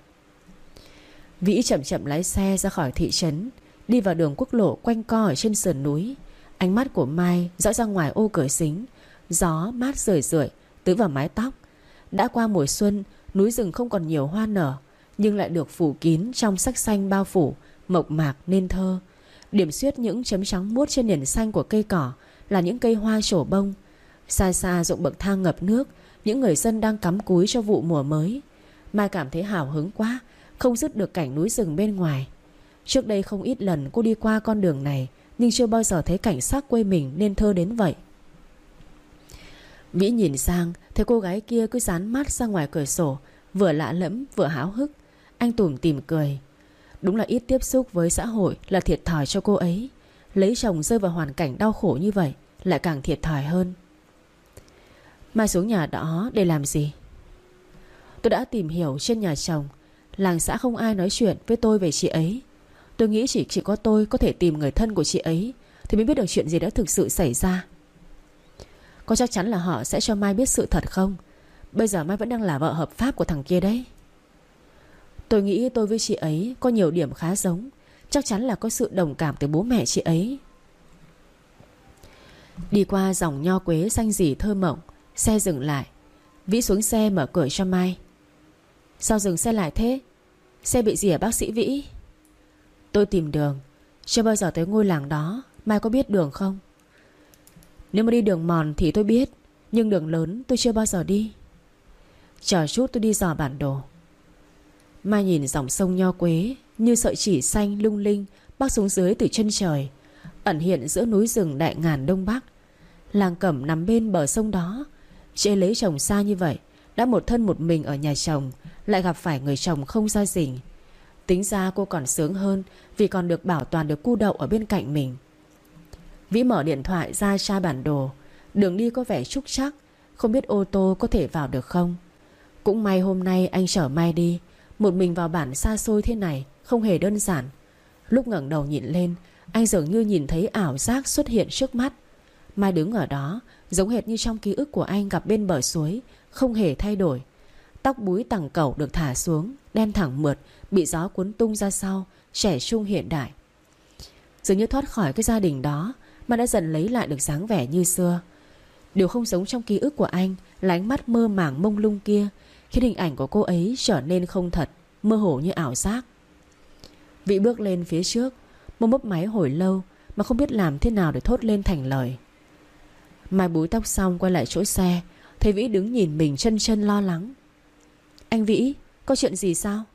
Vĩ chậm chậm lái xe ra khỏi thị trấn, đi vào đường quốc lộ quanh co ở trên sườn núi. Ánh mắt của Mai dõi ra ngoài ô cửa xính. Gió mát rười rượi tưới vào mái tóc. Đã qua mùa xuân, núi rừng không còn nhiều hoa nở, nhưng lại được phủ kín trong sắc xanh bao phủ, mộc mạc nên thơ. Điểm xuyết những chấm trắng muốt trên nền xanh của cây cỏ là những cây hoa trổ bông. Xa xa ruộng bậc thang ngập nước, những người dân đang cắm cúi cho vụ mùa mới. Mai cảm thấy hào hứng quá, không dứt được cảnh núi rừng bên ngoài. Trước đây không ít lần cô đi qua con đường này, nhưng chưa bao giờ thấy cảnh sắc quê mình nên thơ đến vậy. Vĩ nhìn sang, thấy cô gái kia cứ dán mắt ra ngoài cửa sổ, vừa lạ lẫm vừa háo hức. Anh tủm tỉm cười. Đúng là ít tiếp xúc với xã hội là thiệt thòi cho cô ấy. Lấy chồng rơi vào hoàn cảnh đau khổ như vậy lại càng thiệt thòi hơn. Mai xuống nhà đó để làm gì? Tôi đã tìm hiểu trên nhà chồng, làng xã không ai nói chuyện với tôi về chị ấy. Tôi nghĩ chỉ chỉ có tôi có thể tìm người thân của chị ấy thì mới biết được chuyện gì đã thực sự xảy ra. Có chắc chắn là họ sẽ cho Mai biết sự thật không? Bây giờ Mai vẫn đang là vợ hợp pháp của thằng kia đấy. Tôi nghĩ tôi với chị ấy có nhiều điểm khá giống. Chắc chắn là có sự đồng cảm từ bố mẹ chị ấy. Đi qua dòng nho quế xanh rì thơ mộng, xe dừng lại. Vĩ xuống xe mở cửa cho Mai. Sao dừng xe lại thế? Xe bị gì hả bác sĩ Vĩ? Tôi tìm đường, chưa bao giờ tới ngôi làng đó. Mai có biết đường không? Nếu mà đi đường mòn thì tôi biết, nhưng đường lớn tôi chưa bao giờ đi. Chờ chút tôi đi dò bản đồ. Mai nhìn dòng sông nho quế như sợi chỉ xanh lung linh bắc xuống dưới từ chân trời, ẩn hiện giữa núi rừng đại ngàn đông bắc. Làng Cẩm nằm bên bờ sông đó. Chị ấy lấy chồng xa như vậy, đã một thân một mình ở nhà chồng, lại gặp phải người chồng không ra rình. Tính ra cô còn sướng hơn, vì còn được bảo toàn được cu đậu ở bên cạnh mình. Vĩ mở điện thoại ra tra bản đồ. Đường đi có vẻ trúc trắc, không biết ô tô có thể vào được không. Cũng may hôm nay anh chở Mai đi. Một mình vào bản xa xôi thế này không hề đơn giản. Lúc ngẩng đầu nhìn lên, anh dường như nhìn thấy ảo giác xuất hiện trước mắt. Mai đứng ở đó giống hệt như trong ký ức của anh gặp bên bờ suối, không hề thay đổi. Tóc búi tằng cẩu được thả xuống, đen thẳng mượt, bị gió cuốn tung ra sau, trẻ trung hiện đại. Dường như thoát khỏi cái gia đình đó mà đã dần lấy lại được dáng vẻ như xưa. Điều không giống trong ký ức của anh là ánh mắt mơ màng mông lung kia, khiến hình ảnh của cô ấy trở nên không thật, mơ hồ như ảo giác. Vĩ bước lên phía trước, môi mấp máy hồi lâu mà không biết làm thế nào để thốt lên thành lời. Mai búi tóc xong quay lại chỗ xe, thấy Vĩ đứng nhìn mình chân chân lo lắng. Anh Vĩ, có chuyện gì sao?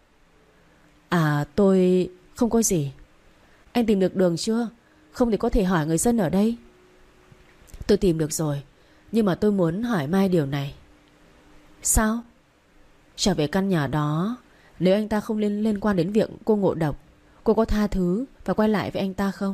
À tôi... không có gì. Anh tìm được đường chưa? Không thì có thể hỏi người dân ở đây. Tôi tìm được rồi, nhưng mà tôi muốn hỏi Mai điều này. Sao? Trở về căn nhà đó, nếu anh ta không liên, liên quan đến việc cô ngộ độc, cô có tha thứ và quay lại với anh ta không?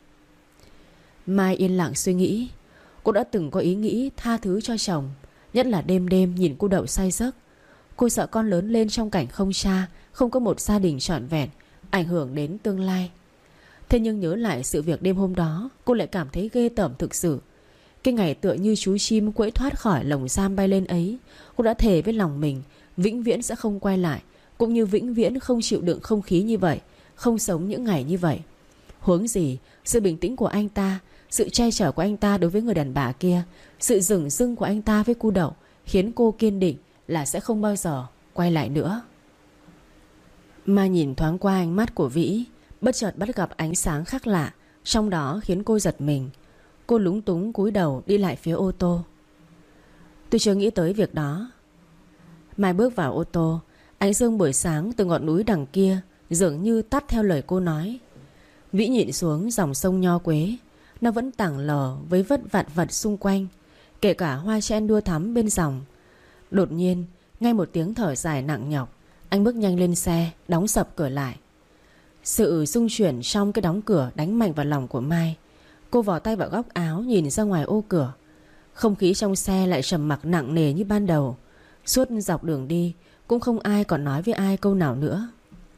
Mai yên lặng suy nghĩ. Cô đã từng có ý nghĩ tha thứ cho chồng, nhất là đêm đêm nhìn cô Đậu say giấc. Cô sợ con lớn lên trong cảnh không cha, không có một gia đình trọn vẹn, ảnh hưởng đến tương lai. Thế nhưng nhớ lại sự việc đêm hôm đó, cô lại cảm thấy ghê tởm thực sự. Cái ngày tựa như chú chim quẫy thoát khỏi lồng giam bay lên ấy, cô đã thề với lòng mình vĩnh viễn sẽ không quay lại, cũng như vĩnh viễn không chịu đựng không khí như vậy, không sống những ngày như vậy. Huống gì sự bình tĩnh của anh ta, sự che chở của anh ta đối với người đàn bà kia, sự dửng dưng của anh ta với cu Đậu, khiến cô kiên định là sẽ không bao giờ quay lại nữa. Mai nhìn thoáng qua ánh mắt của Vĩ, bất chợt bắt gặp ánh sáng khác lạ, trong đó khiến cô giật mình. Cô lúng túng cúi đầu đi lại phía ô tô. Tôi chưa nghĩ tới việc đó. Mai bước vào ô tô. Ánh dương buổi sáng từ ngọn núi đằng kia dường như tắt theo lời cô nói. Vĩ nhìn xuống dòng sông nho quế. Nó vẫn tảng lờ với vất vặt vật xung quanh, kể cả hoa sen đua thắm bên dòng. Đột nhiên nghe một tiếng thở dài nặng nhọc. Anh bước nhanh lên xe, đóng sập cửa lại. Sự rung chuyển trong cái đóng cửa đánh mạnh vào lòng của Mai. Cô vò tay vào góc áo nhìn ra ngoài ô cửa. Không khí trong xe lại trầm mặc nặng nề như ban đầu. Suốt dọc đường đi cũng không ai còn nói với ai câu nào nữa.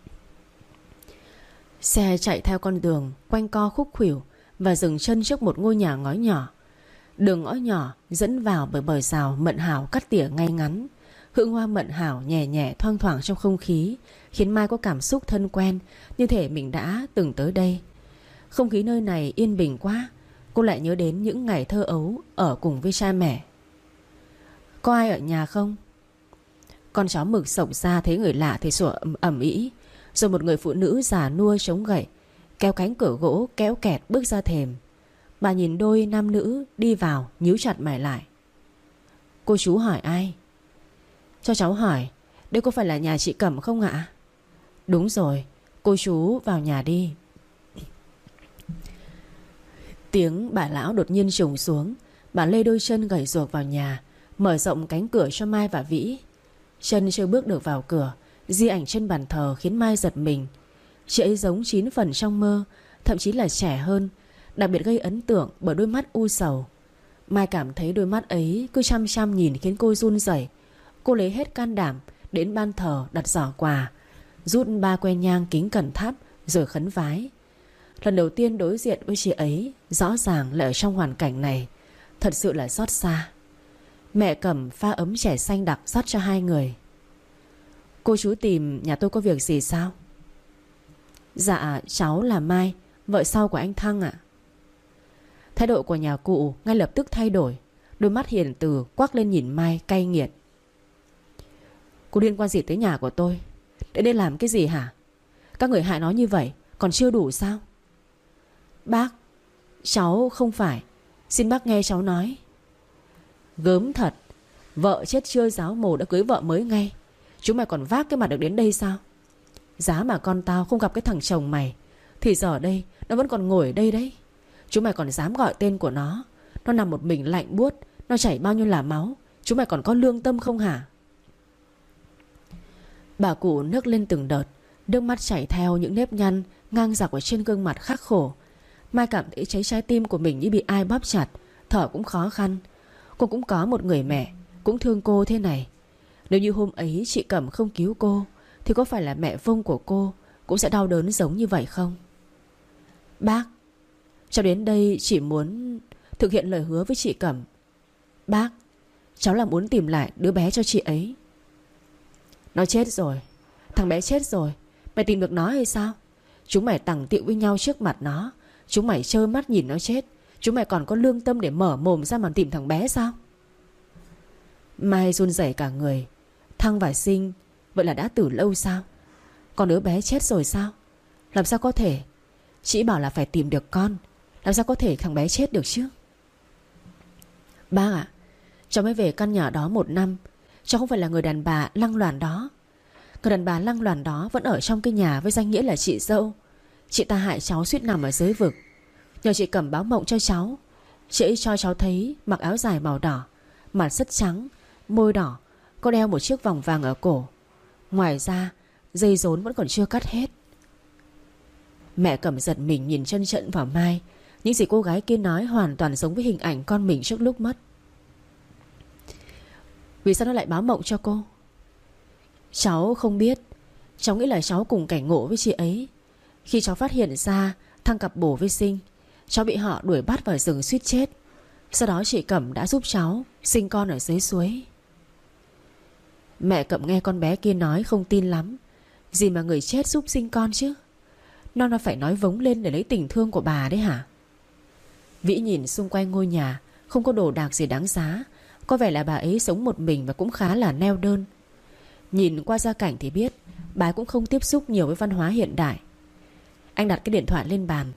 Xe chạy theo con đường quanh co khúc khuỷu và dừng chân trước một ngôi nhà ngói nhỏ. Đường ngõ nhỏ dẫn vào bởi bờ rào mận hảo cắt tỉa ngay ngắn. Hương hoa mận hảo nhẹ nhẹ thoang thoảng trong không khí, khiến Mai có cảm xúc thân quen, như thể mình đã từng tới đây. Không khí nơi này yên bình quá. Cô lại nhớ đến những ngày thơ ấu ở cùng với cha mẹ. Có ai ở nhà không? Con chó mực sổng ra thấy người lạ thì sủa ầm ầm ĩ. Rồi một người phụ nữ già nua chống gậy, kéo cánh cửa gỗ kéo kẹt bước ra thềm. Bà nhìn đôi nam nữ đi vào, nhíu chặt mày lại. Cô chú hỏi ai? Cho cháu hỏi, đây có phải là nhà chị Cẩm không ạ? Đúng rồi, cô chú vào nhà đi. Tiếng bà lão đột nhiên trùng xuống. Bà lê đôi chân gầy guộc vào nhà, mở rộng cánh cửa cho Mai và Vĩ. Chân chưa bước được vào cửa, di ảnh trên bàn thờ khiến Mai giật mình. Chị ấy giống chín phần trong mơ, thậm chí là trẻ hơn, đặc biệt gây ấn tượng bởi đôi mắt u sầu. Mai cảm thấy đôi mắt ấy cứ chăm chăm nhìn khiến cô run rẩy. Cô lấy hết can đảm đến ban thờ đặt giỏ quà, rút ba que nhang kính cẩn thắp rồi khấn vái. Lần đầu tiên đối diện với chị ấy, rõ ràng là ở trong hoàn cảnh này, thật sự là xót xa. Mẹ Cẩm pha ấm chè xanh đặc rót cho hai người. Cô chú tìm nhà tôi có việc gì sao? Dạ cháu là Mai, vợ sau của anh Thăng ạ. Thái độ của nhà cụ ngay lập tức thay đổi. Đôi mắt hiền từ quắc lên nhìn Mai cay nghiệt. Cô liên quan gì tới nhà của tôi? Để đây làm cái gì hả? Các người hại nó như vậy còn chưa đủ sao? Bác, cháu không phải. Xin bác nghe cháu nói. Gớm thật. Vợ chết chưa giáo mồ đã cưới vợ mới ngay. Chúng mày còn vác cái mặt được đến đây sao? Giá mà con tao không gặp cái thằng chồng mày thì giờ đây nó vẫn còn ngồi ở đây đấy. Chúng mày còn dám gọi tên của nó. Nó nằm một mình lạnh buốt, nó chảy bao nhiêu là máu. Chúng mày còn có lương tâm không hả? Bà cụ nức lên từng đợt, nước mắt chảy theo những nếp nhăn ngang dọc ở trên gương mặt khắc khổ. Mai cảm thấy cháy trái tim của mình như bị ai bóp chặt, thở cũng khó khăn. Cô cũng có một người mẹ cũng thương cô thế này. Nếu như hôm ấy chị Cẩm không cứu cô thì có phải là mẹ Vông của cô cũng sẽ đau đớn giống như vậy không? Bác, cháu đến đây chỉ muốn thực hiện lời hứa với chị Cẩm. Bác, cháu là muốn tìm lại đứa bé cho chị ấy. Nó chết rồi. Thằng bé chết rồi. Mày tìm được nó hay sao? Chúng mày tằng tiệu với nhau trước mặt nó. Chúng mày trơ mắt nhìn nó chết. Chúng mày còn có lương tâm để mở mồm ra mà tìm thằng bé sao? Mai run rẩy cả người. Thăng và Sinh vậy là đã từ lâu sao? Còn đứa bé chết rồi sao? Làm sao có thể? Chị bảo là phải tìm được con. Làm sao có thể thằng bé chết được chứ? Bác ạ, cháu mới về căn nhà đó một năm. Cháu không phải là người đàn bà lăng loàn đó. Người đàn bà lăng loàn đó vẫn ở trong cái nhà với danh nghĩa là chị dâu. Chị ta hại cháu suýt nằm ở dưới vực. Nhờ chị Cẩm báo mộng cho cháu. Chị ấy cho cháu thấy mặc áo dài màu đỏ, mặt rất trắng, môi đỏ, có đeo một chiếc vòng vàng ở cổ. Ngoài ra dây rốn vẫn còn chưa cắt hết. Mẹ Cẩm giật mình nhìn chân trận vào Mai. Những gì cô gái kia nói hoàn toàn giống với hình ảnh con mình trước lúc mất. Vì sao nó lại báo mộng cho cô? Cháu không biết. Cháu nghĩ là cháu cùng cảnh ngộ với chị ấy. Khi cháu phát hiện ra Thăng cặp bồ với Sinh, cháu bị họ đuổi bắt vào rừng suýt chết. Sau đó chị Cẩm đã giúp cháu sinh con ở dưới suối. Mẹ Cẩm nghe con bé kia nói không tin lắm. Gì mà người chết giúp sinh con chứ? Nó nó phải nói vống lên để lấy tình thương của bà đấy hả? Vĩ nhìn xung quanh ngôi nhà, không có đồ đạc gì đáng giá. Có vẻ là bà ấy sống một mình và cũng khá là neo đơn. Nhìn qua gia cảnh thì biết bà ấy cũng không tiếp xúc nhiều với văn hóa hiện đại. Anh đặt cái điện thoại lên bàn.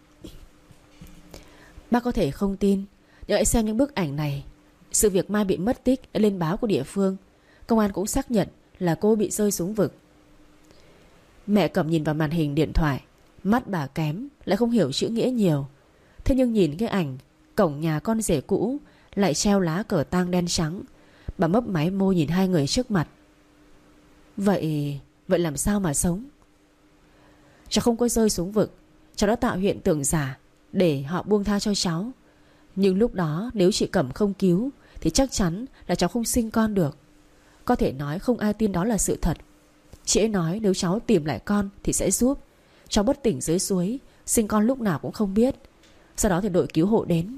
Bác có thể không tin, nhưng hãy xem những bức ảnh này. Sự việc Mai bị mất tích đã lên báo của địa phương. Công an cũng xác nhận là cô bị rơi xuống vực. Mẹ Cẩm nhìn vào màn hình điện thoại. Mắt bà kém, lại không hiểu chữ nghĩa nhiều. Thế nhưng nhìn cái ảnh cổng nhà con rể cũ lại treo lá cờ tang đen trắng, bà mấp máy môi nhìn hai người trước mặt. Vậy Vậy làm sao mà sống? Cháu không có rơi xuống vực. Cháu đã tạo hiện tượng giả để họ buông tha cho cháu. Nhưng lúc đó nếu chị Cẩm không cứu thì chắc chắn là cháu không sinh con được. Có thể nói không ai tin đó là sự thật. Chị ấy nói nếu cháu tìm lại con thì sẽ giúp. Cháu bất tỉnh dưới suối, sinh con lúc nào cũng không biết. Sau đó thì đội cứu hộ đến.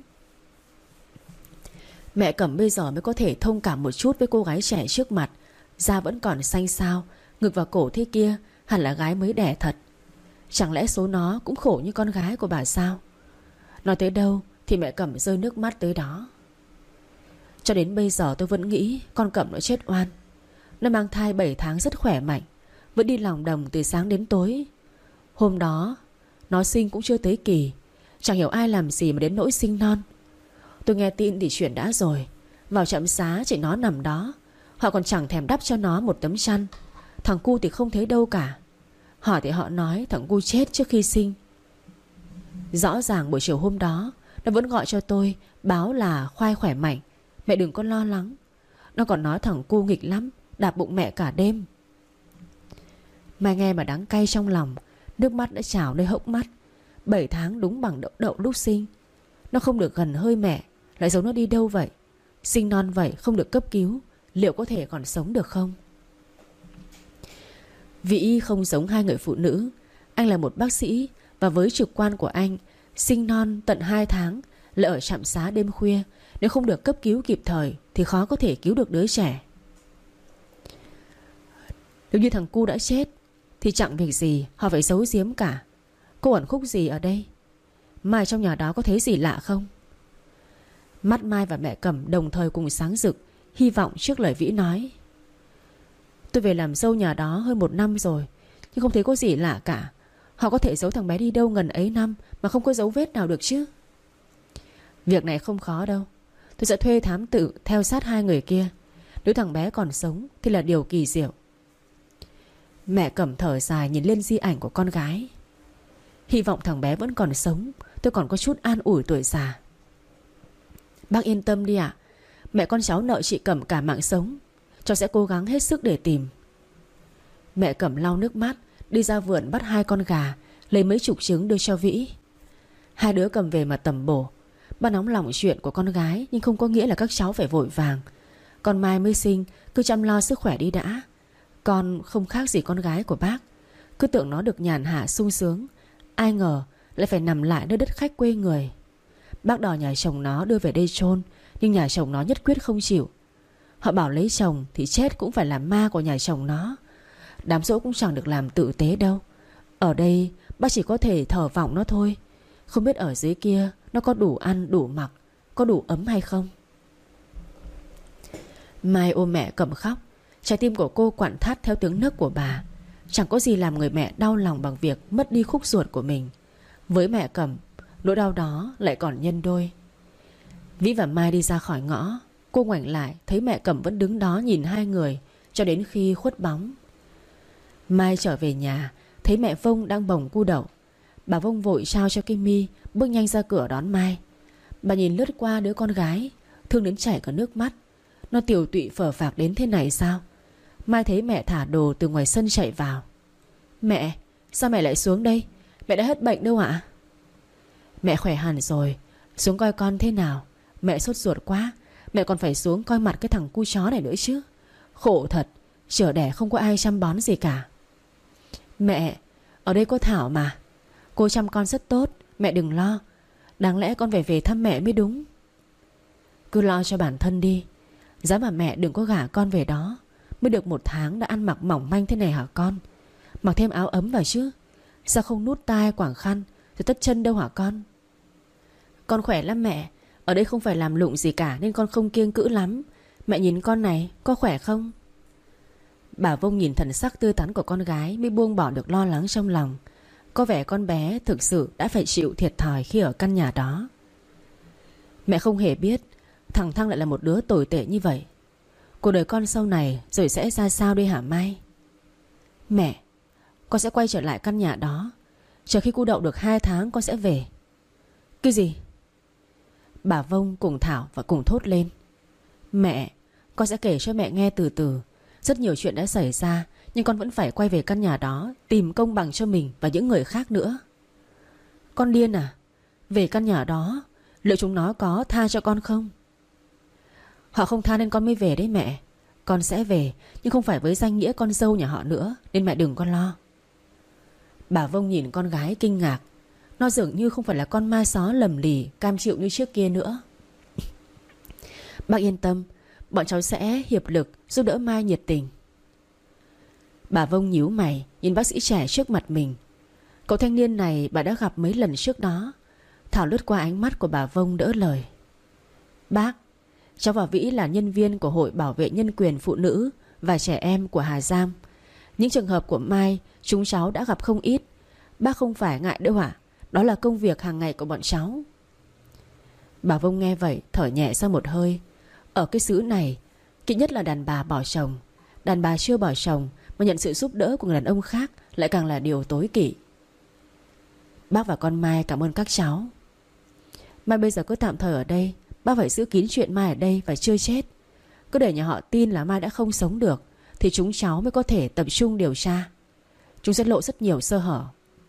Mẹ Cẩm bây giờ mới có thể thông cảm một chút với cô gái trẻ trước mặt. Da vẫn còn xanh xao, ngực và cổ thế kia hẳn là gái mới đẻ thật. Chẳng lẽ số nó cũng khổ như con gái của bà sao? Nói tới đâu thì mẹ Cẩm rơi nước mắt tới đó. Cho đến bây giờ tôi vẫn nghĩ con Cẩm nó chết oan. Nó mang thai bảy tháng rất khỏe mạnh, vẫn đi lòng đồng từ sáng đến tối. Hôm đó nó sinh cũng chưa tới kỳ, chẳng hiểu ai làm gì mà đến nỗi sinh non. Tôi nghe tin thì chuyện đã rồi. Vào trạm xá chỉ nó nằm đó, họ còn chẳng thèm đắp cho nó một tấm chăn. Thằng cu thì không thấy đâu cả. Hỏi thì họ nói thằng cu chết trước khi sinh. Rõ ràng buổi chiều hôm đó nó vẫn gọi cho tôi, báo là khoai khỏe mạnh, mẹ đừng có lo lắng. Nó còn nói thằng cu nghịch lắm, đạp bụng mẹ cả đêm. Mai nghe mà đắng cay trong lòng, nước mắt đã trào nơi hốc mắt. Bảy tháng đúng bằng đậu đậu lúc sinh. Nó không được gần hơi mẹ, lại giấu nó đi đâu vậy? Sinh non vậy không được cấp cứu, liệu có thể còn sống được không? Vĩ không giống hai người phụ nữ. Anh là một bác sĩ, và với trực quan của anh, sinh non tận hai tháng lại ở trạm xá đêm khuya, nếu không được cấp cứu kịp thời thì khó có thể cứu được đứa trẻ. Nếu như thằng cu đã chết thì chẳng việc gì họ phải giấu giếm cả. Cô ẩn khúc gì ở đây? Mai trong nhà đó có thấy gì lạ không? Mắt Mai và mẹ Cẩm đồng thời cùng sáng rực, hy vọng trước lời Vĩ nói. Tôi về làm dâu nhà đó hơn một năm rồi, nhưng không thấy có gì lạ cả. Họ có thể giấu thằng bé đi đâu ngần ấy năm mà không có dấu vết nào được chứ? Việc này không khó đâu. Tôi sẽ thuê thám tử theo sát hai người kia. Nếu thằng bé còn sống thì là điều kỳ diệu. Mẹ Cẩm thở dài nhìn lên di ảnh của con gái. Hy vọng thằng bé vẫn còn sống, tôi còn có chút an ủi tuổi già. Bác yên tâm đi ạ. Mẹ con cháu nợ chị Cẩm cả mạng sống. Cháu sẽ cố gắng hết sức để tìm. Mẹ Cẩm lau nước mắt, đi ra vườn bắt hai con gà, lấy mấy chục trứng đưa cho Vĩ. Hai đứa cầm về mà tẩm bổ. Ba nóng lòng chuyện của con gái, nhưng không có nghĩa là các cháu phải vội vàng. Con Mai mới sinh, cứ chăm lo sức khỏe đi đã. Con không khác gì con gái của bác. Cứ tưởng nó được nhàn hạ sung sướng, ai ngờ lại phải nằm lại nơi đất khách quê người. Bác đòi nhà chồng nó đưa về đây chôn, nhưng nhà chồng nó nhất quyết không chịu. Họ bảo lấy chồng thì chết cũng phải làm ma của nhà chồng nó. Đám dỗ cũng chẳng được làm tử tế đâu. Ở đây bác chỉ có thể thờ vọng nó thôi. Không biết ở dưới kia nó có đủ ăn đủ mặc, có đủ ấm hay không. Mai ôm mẹ Cẩm khóc. Trái tim của cô quặn thắt theo tiếng nấc của bà. Chẳng có gì làm người mẹ đau lòng bằng việc mất đi khúc ruột của mình. Với mẹ Cẩm, nỗi đau đó lại còn nhân đôi. Vĩ và Mai đi ra khỏi ngõ. Cô ngoảnh lại thấy mẹ Cẩm vẫn đứng đó nhìn hai người cho đến khi khuất bóng. Mai trở về nhà, thấy mẹ Vông đang bồng cu đậu. Bà Vông vội trao cho cái mi, bước nhanh ra cửa đón Mai. Bà nhìn lướt qua đứa con gái, thương đến chảy cả nước mắt. Nó tiều tụy phờ phạc đến thế này sao? Mai thấy mẹ thả đồ từ ngoài sân chạy vào. Mẹ, sao mẹ lại xuống đây? Mẹ đã hết bệnh đâu ạ? Mẹ khỏe hẳn rồi. Xuống coi con thế nào. Mẹ sốt ruột quá. Mẹ còn phải xuống coi mặt cái thằng cu chó này nữa chứ. Khổ thật, chở đẻ không có ai chăm bón gì cả. Mẹ, ở đây có Thảo mà. Cô chăm con rất tốt, mẹ đừng lo. Đáng lẽ con phải về thăm mẹ mới đúng. Cứ lo cho bản thân đi. Giá mà mẹ đừng có gả con về đó. Mới được một tháng đã ăn mặc mỏng manh thế này hả con? Mặc thêm áo ấm vào chứ. Sao không nút tai quàng khăn rồi tất chân đâu hả con? Con khỏe lắm mẹ. Ở đây không phải làm lụng gì cả nên con không kiêng cữ lắm. Mẹ nhìn con này, có khỏe không? Bà Vông nhìn thần sắc tươi tắn của con gái mới buông bỏ được lo lắng trong lòng. Có vẻ con bé thực sự đã phải chịu thiệt thòi khi ở căn nhà đó. Mẹ không hề biết thằng Thăng lại là một đứa tồi tệ như vậy. Cuộc đời con sau này rồi sẽ ra sao đây hả Mai? Mẹ, con sẽ quay trở lại căn nhà đó. Chờ khi cu đậu được hai tháng con sẽ về. Cái gì? Bà Vông cùng Thảo và cùng thốt lên. Mẹ, con sẽ kể cho mẹ nghe từ từ. Rất nhiều chuyện đã xảy ra, nhưng con vẫn phải quay về căn nhà đó, tìm công bằng cho mình và những người khác nữa. Con điên à? Về căn nhà đó, liệu chúng nó có tha cho con không? Họ không tha nên con mới về đấy mẹ. Con sẽ về, nhưng không phải với danh nghĩa con dâu nhà họ nữa, nên mẹ đừng có lo. Bà Vông nhìn con gái kinh ngạc. Nó dường như không phải là con ma só lầm lì cam chịu như trước kia nữa. Bác yên tâm, bọn cháu sẽ hiệp lực giúp đỡ Mai nhiệt tình. Bà Vông nhíu mày nhìn bác sĩ trẻ trước mặt mình. Cậu thanh niên này bà đã gặp mấy lần trước đó. Thảo lướt qua ánh mắt của bà Vông đỡ lời. Bác, cháu và Vĩ là nhân viên của Hội Bảo vệ Nhân quyền Phụ nữ và trẻ em của Hà Giang. Những trường hợp của Mai chúng cháu đã gặp không ít. Bác không phải ngại đâu ạ. Đó là công việc hàng ngày của bọn cháu. Bà Vông nghe vậy thở nhẹ ra một hơi. Ở cái xứ này, kỵ nhất là đàn bà bỏ chồng. Đàn bà chưa bỏ chồng mà nhận sự giúp đỡ của người đàn ông khác lại càng là điều tối kỵ. Bác và con Mai cảm ơn các cháu. Mai bây giờ cứ tạm thời ở đây. Bác phải giữ kín chuyện Mai ở đây và chưa chết. Cứ để nhà họ tin là Mai đã không sống được thì chúng cháu mới có thể tập trung điều tra. Chúng sẽ lộ rất nhiều sơ hở.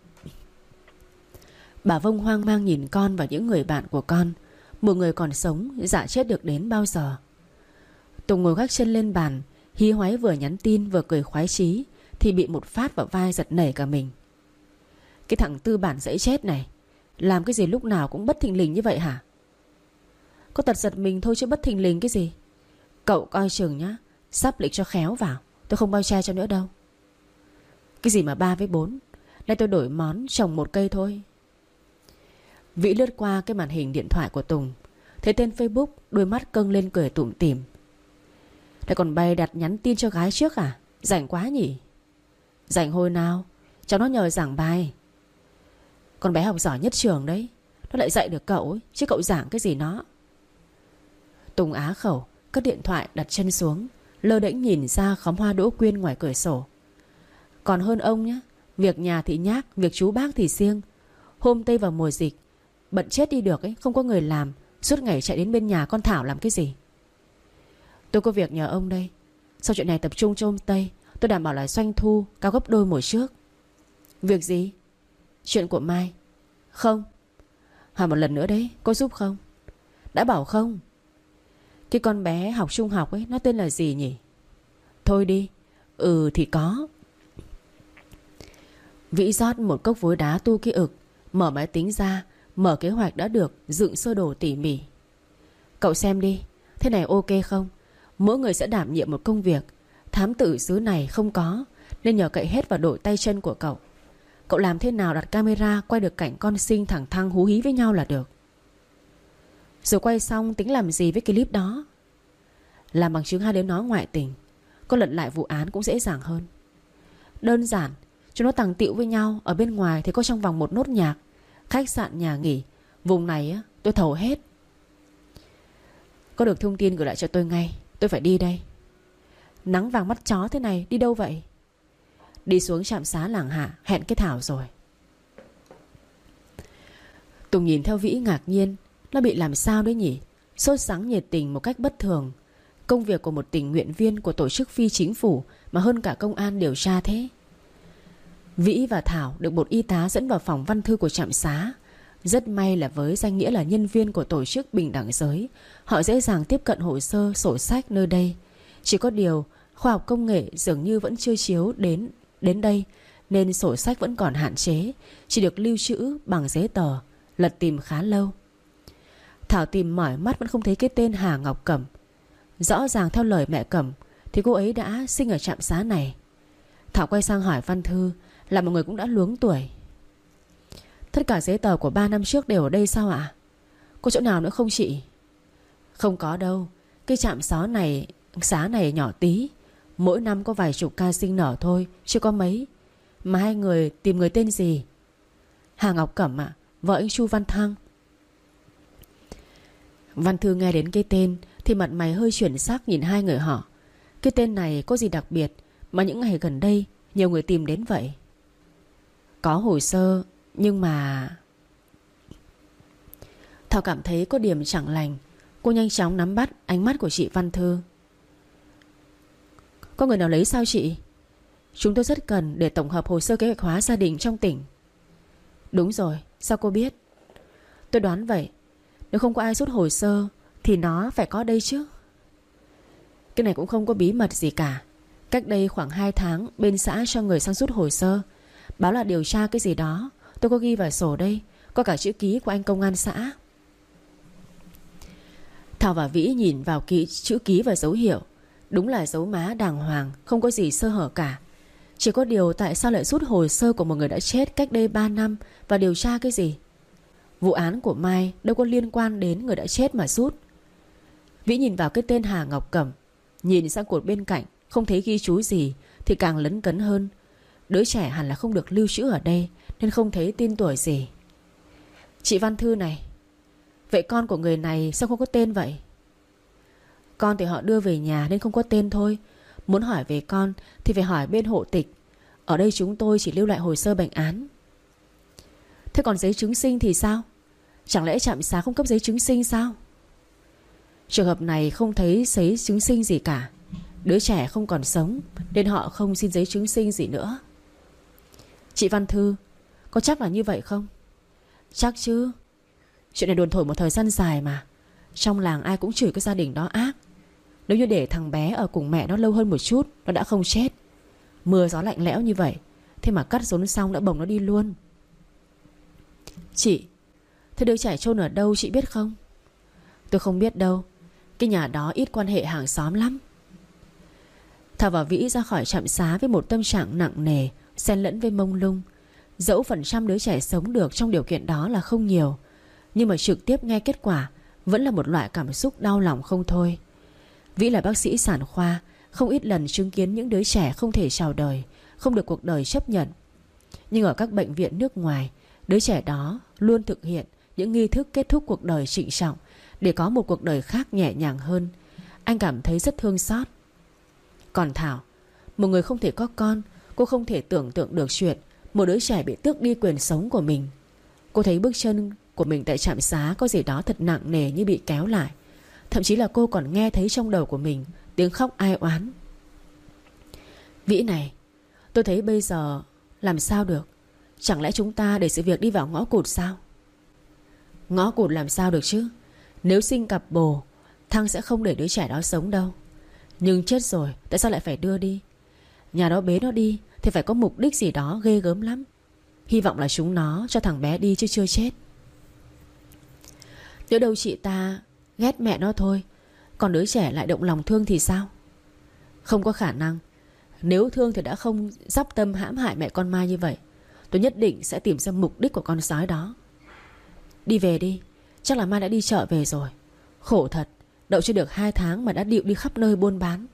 Bà Vông hoang mang nhìn con và những người bạn của con. Một người còn sống dạ chết được đến bao giờ. Tùng ngồi gác chân lên bàn, hí hoáy vừa nhắn tin vừa cười khoái chí thì bị một phát vào vai giật nảy cả mình. Cái thằng tư bản dễ chết này, làm cái gì lúc nào cũng bất thình lình như vậy hả? Có tật giật mình thôi chứ bất thình lình cái gì. Cậu coi chừng nhá, sắp lịch cho khéo vào. Tôi không bao che cho nữa đâu. Cái gì mà ba với bốn. Nay tôi đổi món trồng một cây thôi. Vĩ lướt qua cái màn hình điện thoại của Tùng, thấy tên Facebook, đôi mắt câng lên cười tủm tỉm. Lại còn bày đặt nhắn tin cho gái trước à? Rảnh quá nhỉ? Rảnh hồi nào? Cháu nó nhờ giảng bài. Con bé học giỏi nhất trường đấy. Nó lại dạy được cậu ấy, chứ cậu giảng cái gì nó. Tùng á khẩu, cất điện thoại đặt chân xuống, lơ đễnh nhìn ra khóm hoa đỗ quyên ngoài cửa sổ. Còn hơn ông nhá. Việc nhà thì nhác, việc chú bác thì siêng. Hôm tây vào mùa dịch, bận chết đi được ấy, không có người làm, suốt ngày chạy đến bên nhà con Thảo làm cái gì. Tôi có việc nhờ ông đây. Sau chuyện này tập trung cho hôm tây, tôi đảm bảo là doanh thu cao gấp đôi mùa trước. Việc gì? Chuyện của Mai. Không. Hỏi một lần nữa đấy, có giúp không? Đã bảo không. Cái con bé học trung học ấy, nó tên là gì nhỉ? Thôi đi. Ừ thì có. Vĩ rót một cốc vối đá tu cái ực, mở máy tính ra, mở kế hoạch đã được dựng sơ đồ tỉ mỉ. Cậu xem đi, thế này ok không? Mỗi người sẽ đảm nhiệm một công việc. Thám tử xứ này không có, nên nhờ cậy hết vào đội tay chân của cậu. Cậu làm thế nào đặt camera quay được cảnh con Sinh thằng Thăng hú hí với nhau là được. Rồi quay xong tính làm gì với clip đó? Làm bằng chứng hai đứa nó ngoại tình, có lật lại vụ án cũng dễ dàng hơn. Đơn giản, chúng nó tàng tịu với nhau. Ở bên ngoài thì có trong vòng một nốt nhạc, khách sạn, nhà nghỉ. Vùng này á, tôi thầu hết. Có được thông tin gửi lại cho tôi ngay. Tôi phải đi đây. Nắng vàng mắt chó thế này, đi đâu vậy? Đi xuống trạm xá Làng Hạ, hẹn cái Thảo rồi. Tùng nhìn theo Vĩ ngạc nhiên. Nó bị làm sao đấy nhỉ? Sốt sắng nhiệt tình một cách bất thường. Công việc của một tình nguyện viên của tổ chức phi chính phủ mà hơn cả công an điều tra thế. Vĩ và Thảo được một y tá dẫn vào phòng văn thư của trạm xá. Rất may là với danh nghĩa là nhân viên của tổ chức bình đẳng giới, họ dễ dàng tiếp cận hồ sơ, sổ sách nơi đây. Chỉ có điều khoa học công nghệ dường như vẫn chưa chiếu đến đến đây, nên sổ sách vẫn còn hạn chế, chỉ được lưu trữ bằng giấy tờ, lật tìm khá lâu. Thảo tìm mỏi mắt vẫn không thấy cái tên Hà Ngọc Cẩm. Rõ ràng theo lời mẹ Cẩm thì cô ấy đã sinh ở trạm xá này. Thảo quay sang hỏi văn thư, là một người cũng đã luống tuổi. Tất cả giấy tờ của ba năm trước đều ở đây sao ạ? Có chỗ nào nữa không chị? Không có đâu. Cái trạm xá này Xá này nhỏ tí, mỗi năm có vài chục ca sinh nở thôi, chưa có mấy. Mà hai người tìm người tên gì? Hà Ngọc Cẩm ạ, vợ anh Chu Văn Thăng. Văn thư nghe đến cái tên thì mặt mày hơi chuyển sắc nhìn hai người họ. Cái tên này có gì đặc biệt mà những ngày gần đây nhiều người tìm đến vậy? Có hồ sơ, nhưng mà... Thảo cảm thấy có điểm chẳng lành. Cô nhanh chóng nắm bắt ánh mắt của chị Văn Thư. Có người nào lấy sao chị? Chúng tôi rất cần để tổng hợp hồ sơ kế hoạch hóa gia đình trong tỉnh. Đúng rồi, sao cô biết? Tôi đoán vậy. Nếu không có ai rút hồ sơ thì nó phải có đây chứ. Cái này cũng không có bí mật gì cả. Cách đây khoảng hai tháng bên xã cho người sang rút hồ sơ, báo là điều tra cái gì đó. Tôi có ghi vào sổ đây, có cả chữ ký của anh công an xã. Thảo và Vĩ nhìn vào ký, chữ ký và dấu hiệu. Đúng là dấu má đàng hoàng, không có gì sơ hở cả. Chỉ có điều tại sao lại rút hồ sơ của một người đã chết cách đây ba năm và điều tra cái gì? Vụ án của Mai đâu có liên quan đến người đã chết mà rút. Vĩ nhìn vào cái tên Hà Ngọc Cẩm, nhìn sang cột bên cạnh, Không thấy ghi chú gì thì càng lấn cấn hơn. Đứa trẻ hẳn là không được lưu trữ ở đây, nên không thấy tin tuổi gì. Chị Văn Thư này, vậy con của người này sao không có tên vậy? Con thì họ đưa về nhà nên không có tên thôi. Muốn hỏi về con thì phải hỏi bên hộ tịch. Ở đây chúng tôi chỉ lưu lại hồ sơ bệnh án. Thế còn giấy chứng sinh thì sao? Chẳng lẽ trạm xá không cấp giấy chứng sinh sao? Trường hợp này không thấy giấy chứng sinh gì cả. Đứa trẻ không còn sống nên họ không xin giấy chứng sinh gì nữa. Chị Văn Thư, có chắc là như vậy không? Chắc chứ. Chuyện này đồn thổi một thời gian dài mà. Trong làng ai cũng chửi cái gia đình đó ác. Nếu như để thằng bé ở cùng mẹ nó lâu hơn một chút, nó đã không chết. Mưa gió lạnh lẽo như vậy, thế mà cắt rốn xong đã bồng nó đi luôn. Chị, thế đứa trẻ chôn ở đâu chị biết không? Tôi không biết đâu. Cái nhà đó ít quan hệ hàng xóm lắm. Thảo và Vĩ ra khỏi trạm xá với một tâm trạng nặng nề, xen lẫn với mông lung. Dẫu phần trăm đứa trẻ sống được trong điều kiện đó là không nhiều, nhưng mà trực tiếp nghe kết quả vẫn là một loại cảm xúc đau lòng không thôi. Vĩ là bác sĩ sản khoa, không ít lần chứng kiến những đứa trẻ không thể chào đời, không được cuộc đời chấp nhận. Nhưng ở các bệnh viện nước ngoài, đứa trẻ đó luôn thực hiện những nghi thức kết thúc cuộc đời trịnh trọng để có một cuộc đời khác nhẹ nhàng hơn. Anh cảm thấy rất thương xót. Còn Thảo, một người không thể có con, cô không thể tưởng tượng được chuyện một đứa trẻ bị tước đi quyền sống của mình. Cô thấy bước chân của mình tại trạm xá có gì đó thật nặng nề như bị kéo lại. Thậm chí là cô còn nghe thấy trong đầu của mình tiếng khóc ai oán. Vĩ này, tôi thấy bây giờ làm sao được? Chẳng lẽ chúng ta để sự việc đi vào ngõ cụt sao? Ngõ cụt làm sao được chứ? Nếu sinh cặp bồ, Thăng sẽ không để đứa trẻ đó sống đâu. Nhưng chết rồi, tại sao lại phải đưa đi? Nhà đó bế nó đi thì phải có mục đích gì đó ghê gớm lắm. Hy vọng là chúng nó cho thằng bé đi chứ chưa chết. Nếu đâu chị ta ghét mẹ nó thôi, còn đứa trẻ lại động lòng thương thì sao? Không có khả năng. Nếu thương thì đã không dắp tâm hãm hại mẹ con Mai như vậy. Tôi nhất định sẽ tìm ra mục đích của con sói đó. Đi về đi. Chắc là Mai đã đi chợ về rồi. Khổ thật, đậu chưa được hai tháng mà đã điệu đi khắp nơi buôn bán.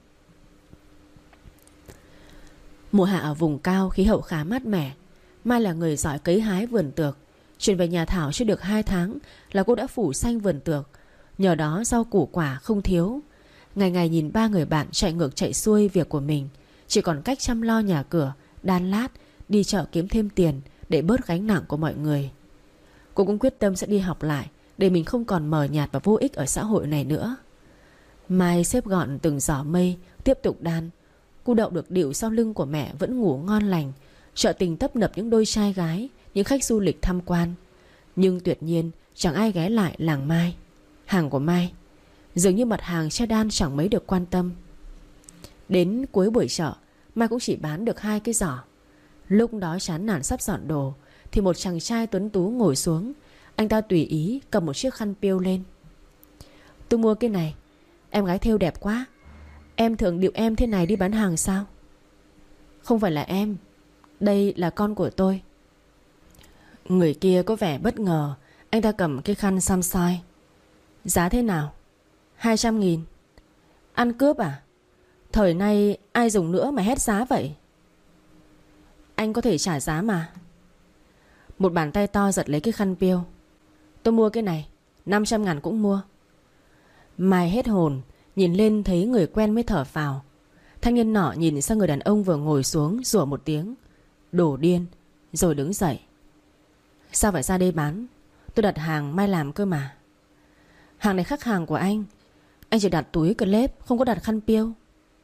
Mùa hạ ở vùng cao, khí hậu khá mát mẻ. Mai là người giỏi cấy hái vườn tược. Chuyển về nhà Thảo chưa được hai tháng là cô đã phủ xanh vườn tược. Nhờ đó rau củ quả không thiếu. Ngày ngày nhìn ba người bạn chạy ngược chạy xuôi việc của mình, chỉ còn cách chăm lo nhà cửa, đan lát, đi chợ kiếm thêm tiền để bớt gánh nặng của mọi người. Cô cũng quyết tâm sẽ đi học lại để mình không còn mờ nhạt và vô ích ở xã hội này nữa. Mai xếp gọn từng giỏ mây, tiếp tục đan. Cô đậu được điệu sau lưng của mẹ vẫn ngủ ngon lành. Chợ tình tấp nập những đôi trai gái, những khách du lịch tham quan. Nhưng tuyệt nhiên chẳng ai ghé lại làng Mai. Hàng của Mai dường như mặt hàng che đan chẳng mấy được quan tâm. Đến cuối buổi chợ, Mai cũng chỉ bán được hai cái giỏ. Lúc đó chán nản sắp dọn đồ thì một chàng trai tuấn tú ngồi xuống. Anh ta tùy ý cầm một chiếc khăn piêu lên. Tôi mua cái này, em gái thêu đẹp quá. Em thường điệu em thế này đi bán hàng sao? Không phải là em, đây là con của tôi. Người kia có vẻ bất ngờ. Anh ta cầm cái khăn xăm soi. Giá thế nào? Hai trăm nghìn. Ăn cướp à? Thời nay ai dùng nữa mà hét giá vậy? Anh có thể trả giá mà. Một bàn tay to giật lấy cái khăn piêu. Tôi mua cái này, năm trăm ngàn cũng mua. Mai hết hồn, nhìn lên thấy người quen mới thở phào. Thanh niên nọ nhìn sang người đàn ông vừa ngồi xuống, rủa một tiếng đồ điên, rồi đứng dậy. Sao phải ra đây bán? Tôi đặt hàng Mai làm cơ mà. Hàng này khác hàng của anh. Anh chỉ đặt túi clip, không có đặt khăn piêu.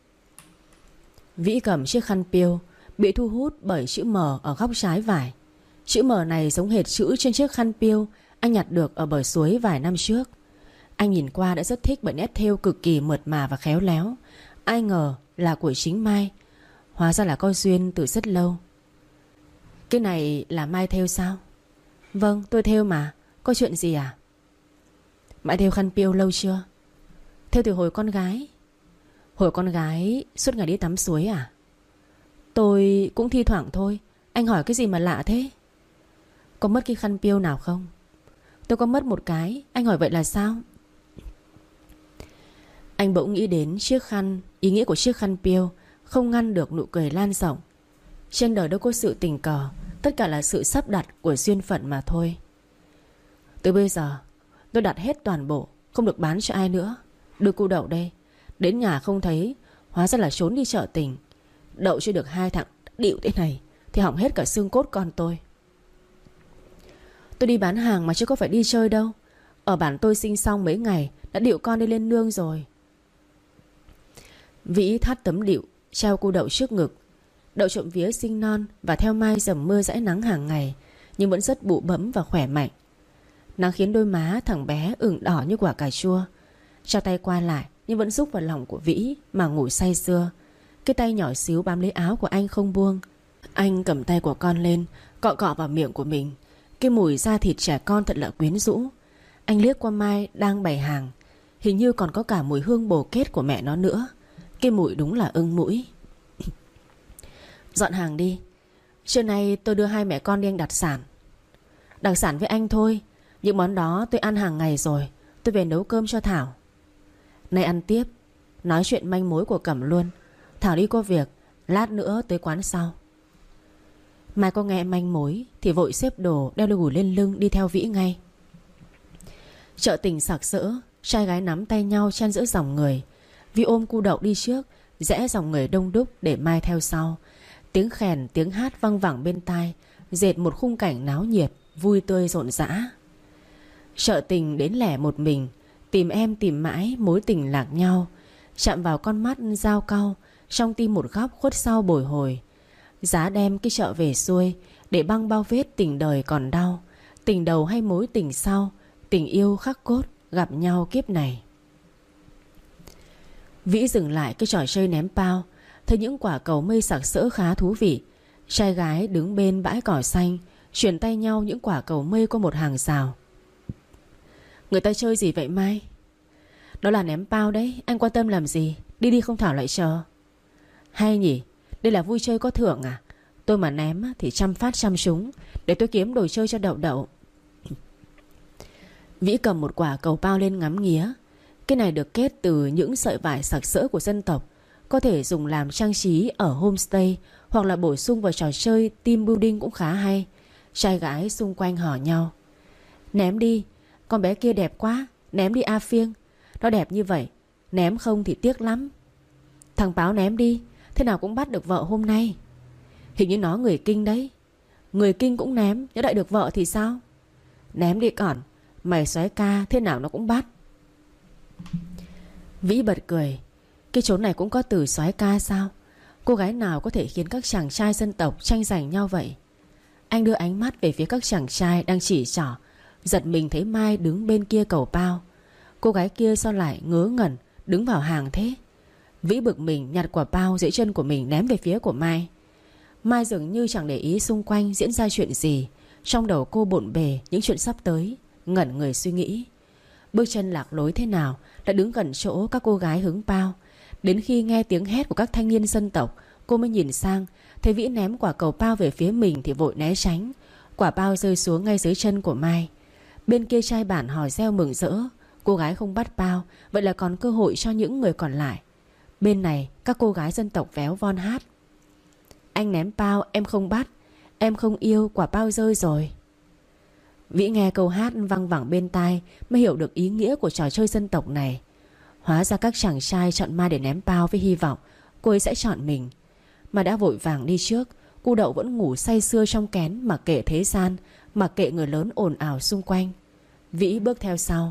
Vĩ cầm chiếc khăn piêu, bị thu hút bởi chữ M ở góc trái vải. Chữ M này giống hệt chữ trên chiếc khăn piêu anh nhặt được ở bờ suối vài năm trước. Anh nhìn qua đã rất thích bởi nét thêu cực kỳ mượt mà và khéo léo. Ai ngờ là của chính Mai. Hóa ra là có duyên từ rất lâu. Cái này là Mai thêu sao? Vâng, tôi thêu mà. Có chuyện gì à? Mai thêu khăn piêu lâu chưa? Thêu từ hồi con gái. Hồi con gái suốt ngày đi tắm suối à? Tôi cũng thi thoảng thôi. Anh hỏi cái gì mà lạ thế? Có mất cái khăn piêu nào không? Tôi có mất một cái. Anh hỏi vậy là sao? Anh bỗng nghĩ đến chiếc khăn. Ý nghĩa của chiếc khăn piêu không ngăn được nụ cười lan rộng. Trên đời đâu có sự tình cờ, tất cả là sự sắp đặt của duyên phận mà thôi. Từ bây giờ tôi đặt hết toàn bộ, không được bán cho ai nữa. Đưa cô Đậu đây. Đến nhà không thấy, hóa ra là trốn đi chợ tình. Đậu chưa được hai thằng điệu thế này thì hỏng hết cả xương cốt con tôi. Tôi đi bán hàng mà chứ có phải đi chơi đâu. Ở bản tôi sinh xong mấy ngày đã điệu con đi lên nương rồi. Vĩ thắt tấm điệu treo cô Đậu trước ngực. Đậu trộm vía sinh non và theo Mai dầm mưa dãi nắng hàng ngày, nhưng vẫn rất bụ bẫm và khỏe mạnh. Nắng khiến đôi má thằng bé ửng đỏ như quả cà chua. Trao tay qua lại nhưng vẫn rúc vào lòng của Vĩ mà ngủ say sưa. Cái tay nhỏ xíu bám lấy áo của anh không buông. Anh cầm tay của con lên, cọ cọ vào miệng của mình. Cái mùi da thịt trẻ con thật là quyến rũ. Anh liếc qua Mai đang bày hàng. Hình như còn có cả mùi hương bồ kết của mẹ nó nữa. Cái mùi đúng là ưng mũi. Dọn hàng đi. Trưa nay tôi đưa hai mẹ con đi ăn đặc sản. Đặc sản với anh thôi. Những món đó tôi ăn hàng ngày rồi. Tôi về nấu cơm cho Thảo. Nay ăn tiếp. Nói chuyện manh mối của Cẩm luôn. Thảo đi có việc, lát nữa tới quán sau. Mai có nghe manh mối thì vội xếp đồ đeo gùi lên lưng đi theo Vĩ ngay. Chợ tình sặc sỡ, trai gái nắm tay nhau chen giữa dòng người. Vĩ ôm cu Đậu đi trước, rẽ dòng người đông đúc để Mai theo sau. Tiếng khèn, tiếng hát văng vẳng bên tai, dệt một khung cảnh náo nhiệt, vui tươi rộn rã. Chợ tình đến lẻ một mình, tìm em tìm mãi mối tình lạc nhau. Chạm vào con mắt dao cau, trong tim một góc khuất sau bồi hồi. Giá đem cái chợ về xuôi, để băng bao vết tình đời còn đau. Tình đầu hay mối tình sau, tình yêu khắc cốt, gặp nhau kiếp này. Vĩ dừng lại cái trò chơi ném pao, thấy những quả cầu mây sặc sỡ khá thú vị. Trai gái đứng bên bãi cỏ xanh, chuyển tay nhau những quả cầu mây qua một hàng rào. Người ta chơi gì vậy Mai? Đó là ném pao đấy, anh quan tâm làm gì? Đi đi không Thảo lại chờ. Hay nhỉ, đây là vui chơi có thưởng à? Tôi mà ném thì trăm phát trăm trúng. Để tôi kiếm đồ chơi cho Đậu Đậu. Vĩ cầm một quả cầu pao lên ngắm nghía. Cái này được kết từ những sợi vải sặc sỡ của dân tộc, có thể dùng làm trang trí ở homestay, hoặc là bổ sung vào trò chơi team building cũng khá hay. Trai gái xung quanh hò nhau. Ném đi, con bé kia đẹp quá. Ném đi A Phiêng. Nó đẹp như vậy, ném không thì tiếc lắm. Thằng Báo ném đi, thế nào cũng bắt được vợ hôm nay. Hình như nó người Kinh đấy. Người Kinh cũng ném, nếu đợi được vợ thì sao? Ném đi còn, mày soái ca thế nào nó cũng bắt. Vĩ bật cười. Cái chốn này cũng có từ soái ca sao? Cô gái nào có thể khiến các chàng trai dân tộc tranh giành nhau vậy? Anh đưa ánh mắt về phía các chàng trai đang chỉ trỏ, giật mình thấy Mai đứng bên kia cầu pao. Cô gái kia sao lại ngớ ngẩn đứng vào hàng thế? Vĩ bực mình nhặt quả pao dưới chân của mình ném về phía của Mai. Mai dường như chẳng để ý xung quanh diễn ra chuyện gì. Trong đầu cô bộn bề những chuyện sắp tới, ngẩn người suy nghĩ. Bước chân lạc lối thế nào đã đứng gần chỗ các cô gái hứng pao. Đến khi nghe tiếng hét của các thanh niên dân tộc, cô mới nhìn sang, thấy Vĩ ném quả cầu pao về phía mình thì vội né tránh. Quả pao rơi xuống ngay dưới chân của Mai. Bên kia trai bản hò reo mừng rỡ. Cô gái không bắt pao, vậy là còn cơ hội cho những người còn lại. Bên này các cô gái dân tộc véo von hát. Anh ném pao em không bắt, em không yêu, quả pao rơi rồi. Vĩ nghe câu hát văng vẳng bên tai mới hiểu được ý nghĩa của trò chơi dân tộc này. Hóa ra các chàng trai chọn Mai để ném pao với hy vọng cô ấy sẽ chọn mình. Mà đã vội vàng đi trước, cu Đậu vẫn ngủ say sưa trong kén, mặc kệ thế gian, mặc kệ người lớn ồn ào xung quanh. Vĩ bước theo sau.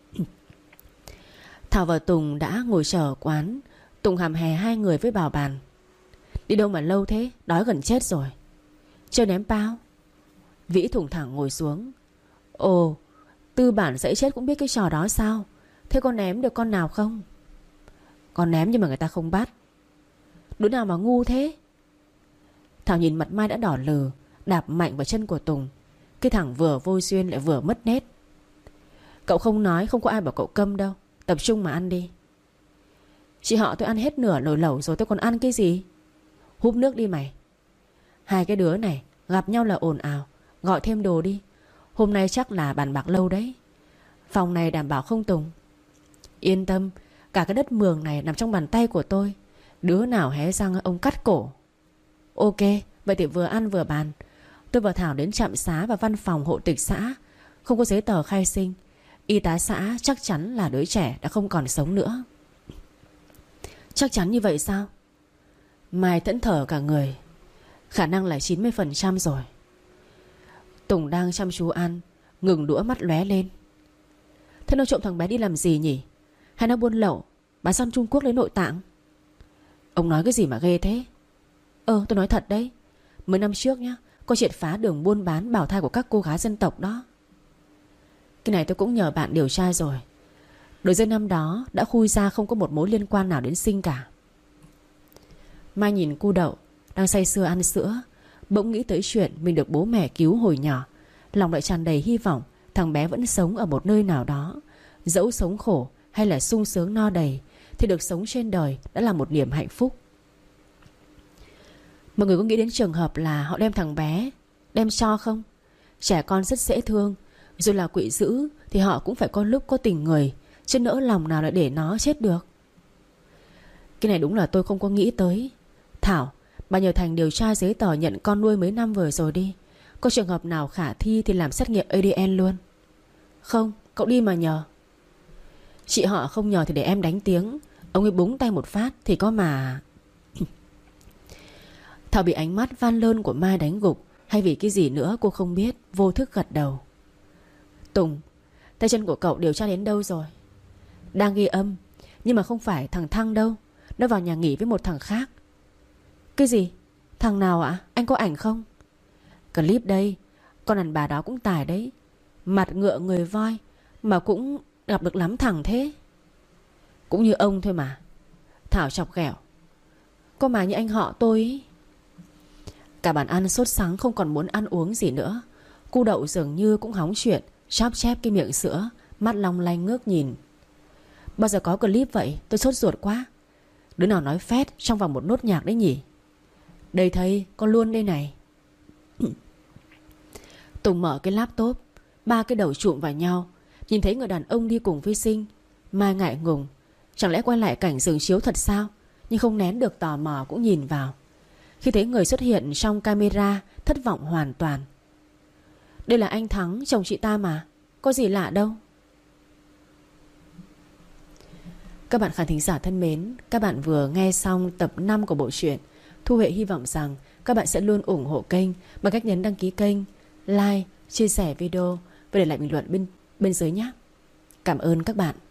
Thảo và Tùng đã ngồi chờ ở quán. Tùng hàm hè hai người với Bảo bàn. Đi đâu mà lâu thế, đói gần chết rồi. Chơi ném pao. Vĩ thủng thẳng ngồi xuống. Ồ, tư bản dẫy chết cũng biết cái trò đó sao? Thế con ném được con nào không? Con ném nhưng mà người ta không bắt. Đứa nào mà ngu thế? Thảo nhìn mặt Mai đã đỏ lừ, đạp mạnh vào chân của Tùng. Cái thằng vừa vô duyên lại vừa mất nét. Cậu không nói không có ai bảo cậu câm đâu. Tập trung mà ăn đi. Chị họ tôi ăn hết nửa nồi lẩu rồi, tôi còn ăn cái gì? Húp nước đi mày. Hai cái đứa này gặp nhau là ồn ào. Gọi thêm đồ đi. Hôm nay chắc là bàn bạc lâu đấy. Phòng này đảm bảo không Tùng? Yên tâm, cả cái đất Mường này nằm trong bàn tay của tôi. Đứa nào hé răng ông cắt cổ. Ok, vậy thì vừa ăn vừa bàn. Tôi và Thảo đến trạm xá và văn phòng hộ tịch xã. Không có giấy tờ khai sinh. Y tá xã chắc chắn là đứa trẻ đã không còn sống nữa. Chắc chắn như vậy sao? Mai thẫn thờ cả người. Khả năng là chín mươi phần trăm rồi. Tùng đang chăm chú ăn, ngừng đũa mắt lóe lên. Thế nó trộm thằng bé đi làm gì nhỉ? Hay nó buôn lậu, bán sang Trung Quốc lấy nội tạng? Ông nói cái gì mà ghê thế? Ờ tôi nói thật đấy. Mấy năm trước nhá, có triệt phá đường buôn bán bào thai của các cô gái dân tộc đó. Cái này tôi cũng nhờ bạn điều tra rồi. Đường dây năm đó đã khui ra không có một mối liên quan nào đến Sinh cả. Mai nhìn cu Đậu đang say sưa ăn sữa, bỗng nghĩ tới chuyện mình được bố mẹ cứu hồi nhỏ. Lòng lại tràn đầy hy vọng thằng bé vẫn sống ở một nơi nào đó. Dẫu sống khổ hay là sung sướng no đầy thì được sống trên đời đã là một niềm hạnh phúc. Mọi người có nghĩ đến trường hợp là họ đem thằng bé đem cho không? Trẻ con rất dễ thương. Dù là quỵ dữ thì họ cũng phải có lúc có tình người, chứ nỡ lòng nào lại để nó chết được. Cái này đúng là tôi không có nghĩ tới. Thảo, bà nhờ Thành điều tra giấy tờ nhận con nuôi mấy năm vừa rồi đi. Có trường hợp nào khả thi thì làm xét nghiệm a đê en luôn. Không, cậu đi mà nhờ. Chị họ không nhờ thì để em đánh tiếng. Ông ấy búng tay một phát thì có mà. Thảo bị ánh mắt van lơn của Mai đánh gục, hay vì cái gì nữa cô không biết, vô thức gật đầu. Tùng, tay chân của cậu điều tra đến đâu rồi? Đang ghi âm. Nhưng mà không phải thằng Thăng đâu. Nó vào nhà nghỉ với một thằng khác. Cái gì? Thằng nào ạ? Anh có ảnh không? Clip đây. Con đàn bà đó cũng tài đấy. Mặt ngựa người voi mà cũng gặp được lắm thằng thế. Cũng như ông thôi mà. Thảo chọc ghẹo. Có mà như anh họ tôi ý. Cả bàn ăn sốt sắng không còn muốn ăn uống gì nữa. Cu Đậu dường như cũng hóng chuyện, chóp chép cái miệng sữa, mắt long lanh ngước nhìn. Bao giờ có clip vậy? Tôi sốt ruột quá. Đứa nào nói phét trong vòng một nốt nhạc đấy nhỉ? Đây thấy, con luôn đây này. Tùng mở cái laptop, ba cái đầu trụm vào nhau, nhìn thấy người đàn ông đi cùng với Sinh. Mai ngại ngùng. Chẳng lẽ quay lại cảnh giường chiếu thật sao? Nhưng không nén được tò mò cũng nhìn vào. Khi thấy người xuất hiện trong camera, thất vọng hoàn toàn. Đây là anh Thắng, chồng chị ta mà. Có gì lạ đâu. Các bạn khán thính giả thân mến, các bạn vừa nghe xong tập năm của bộ truyện. Thu Huệ hy vọng rằng các bạn sẽ luôn ủng hộ kênh bằng cách nhấn đăng ký kênh, like, chia sẻ video và để lại bình luận bên, bên dưới nhé. Cảm ơn các bạn.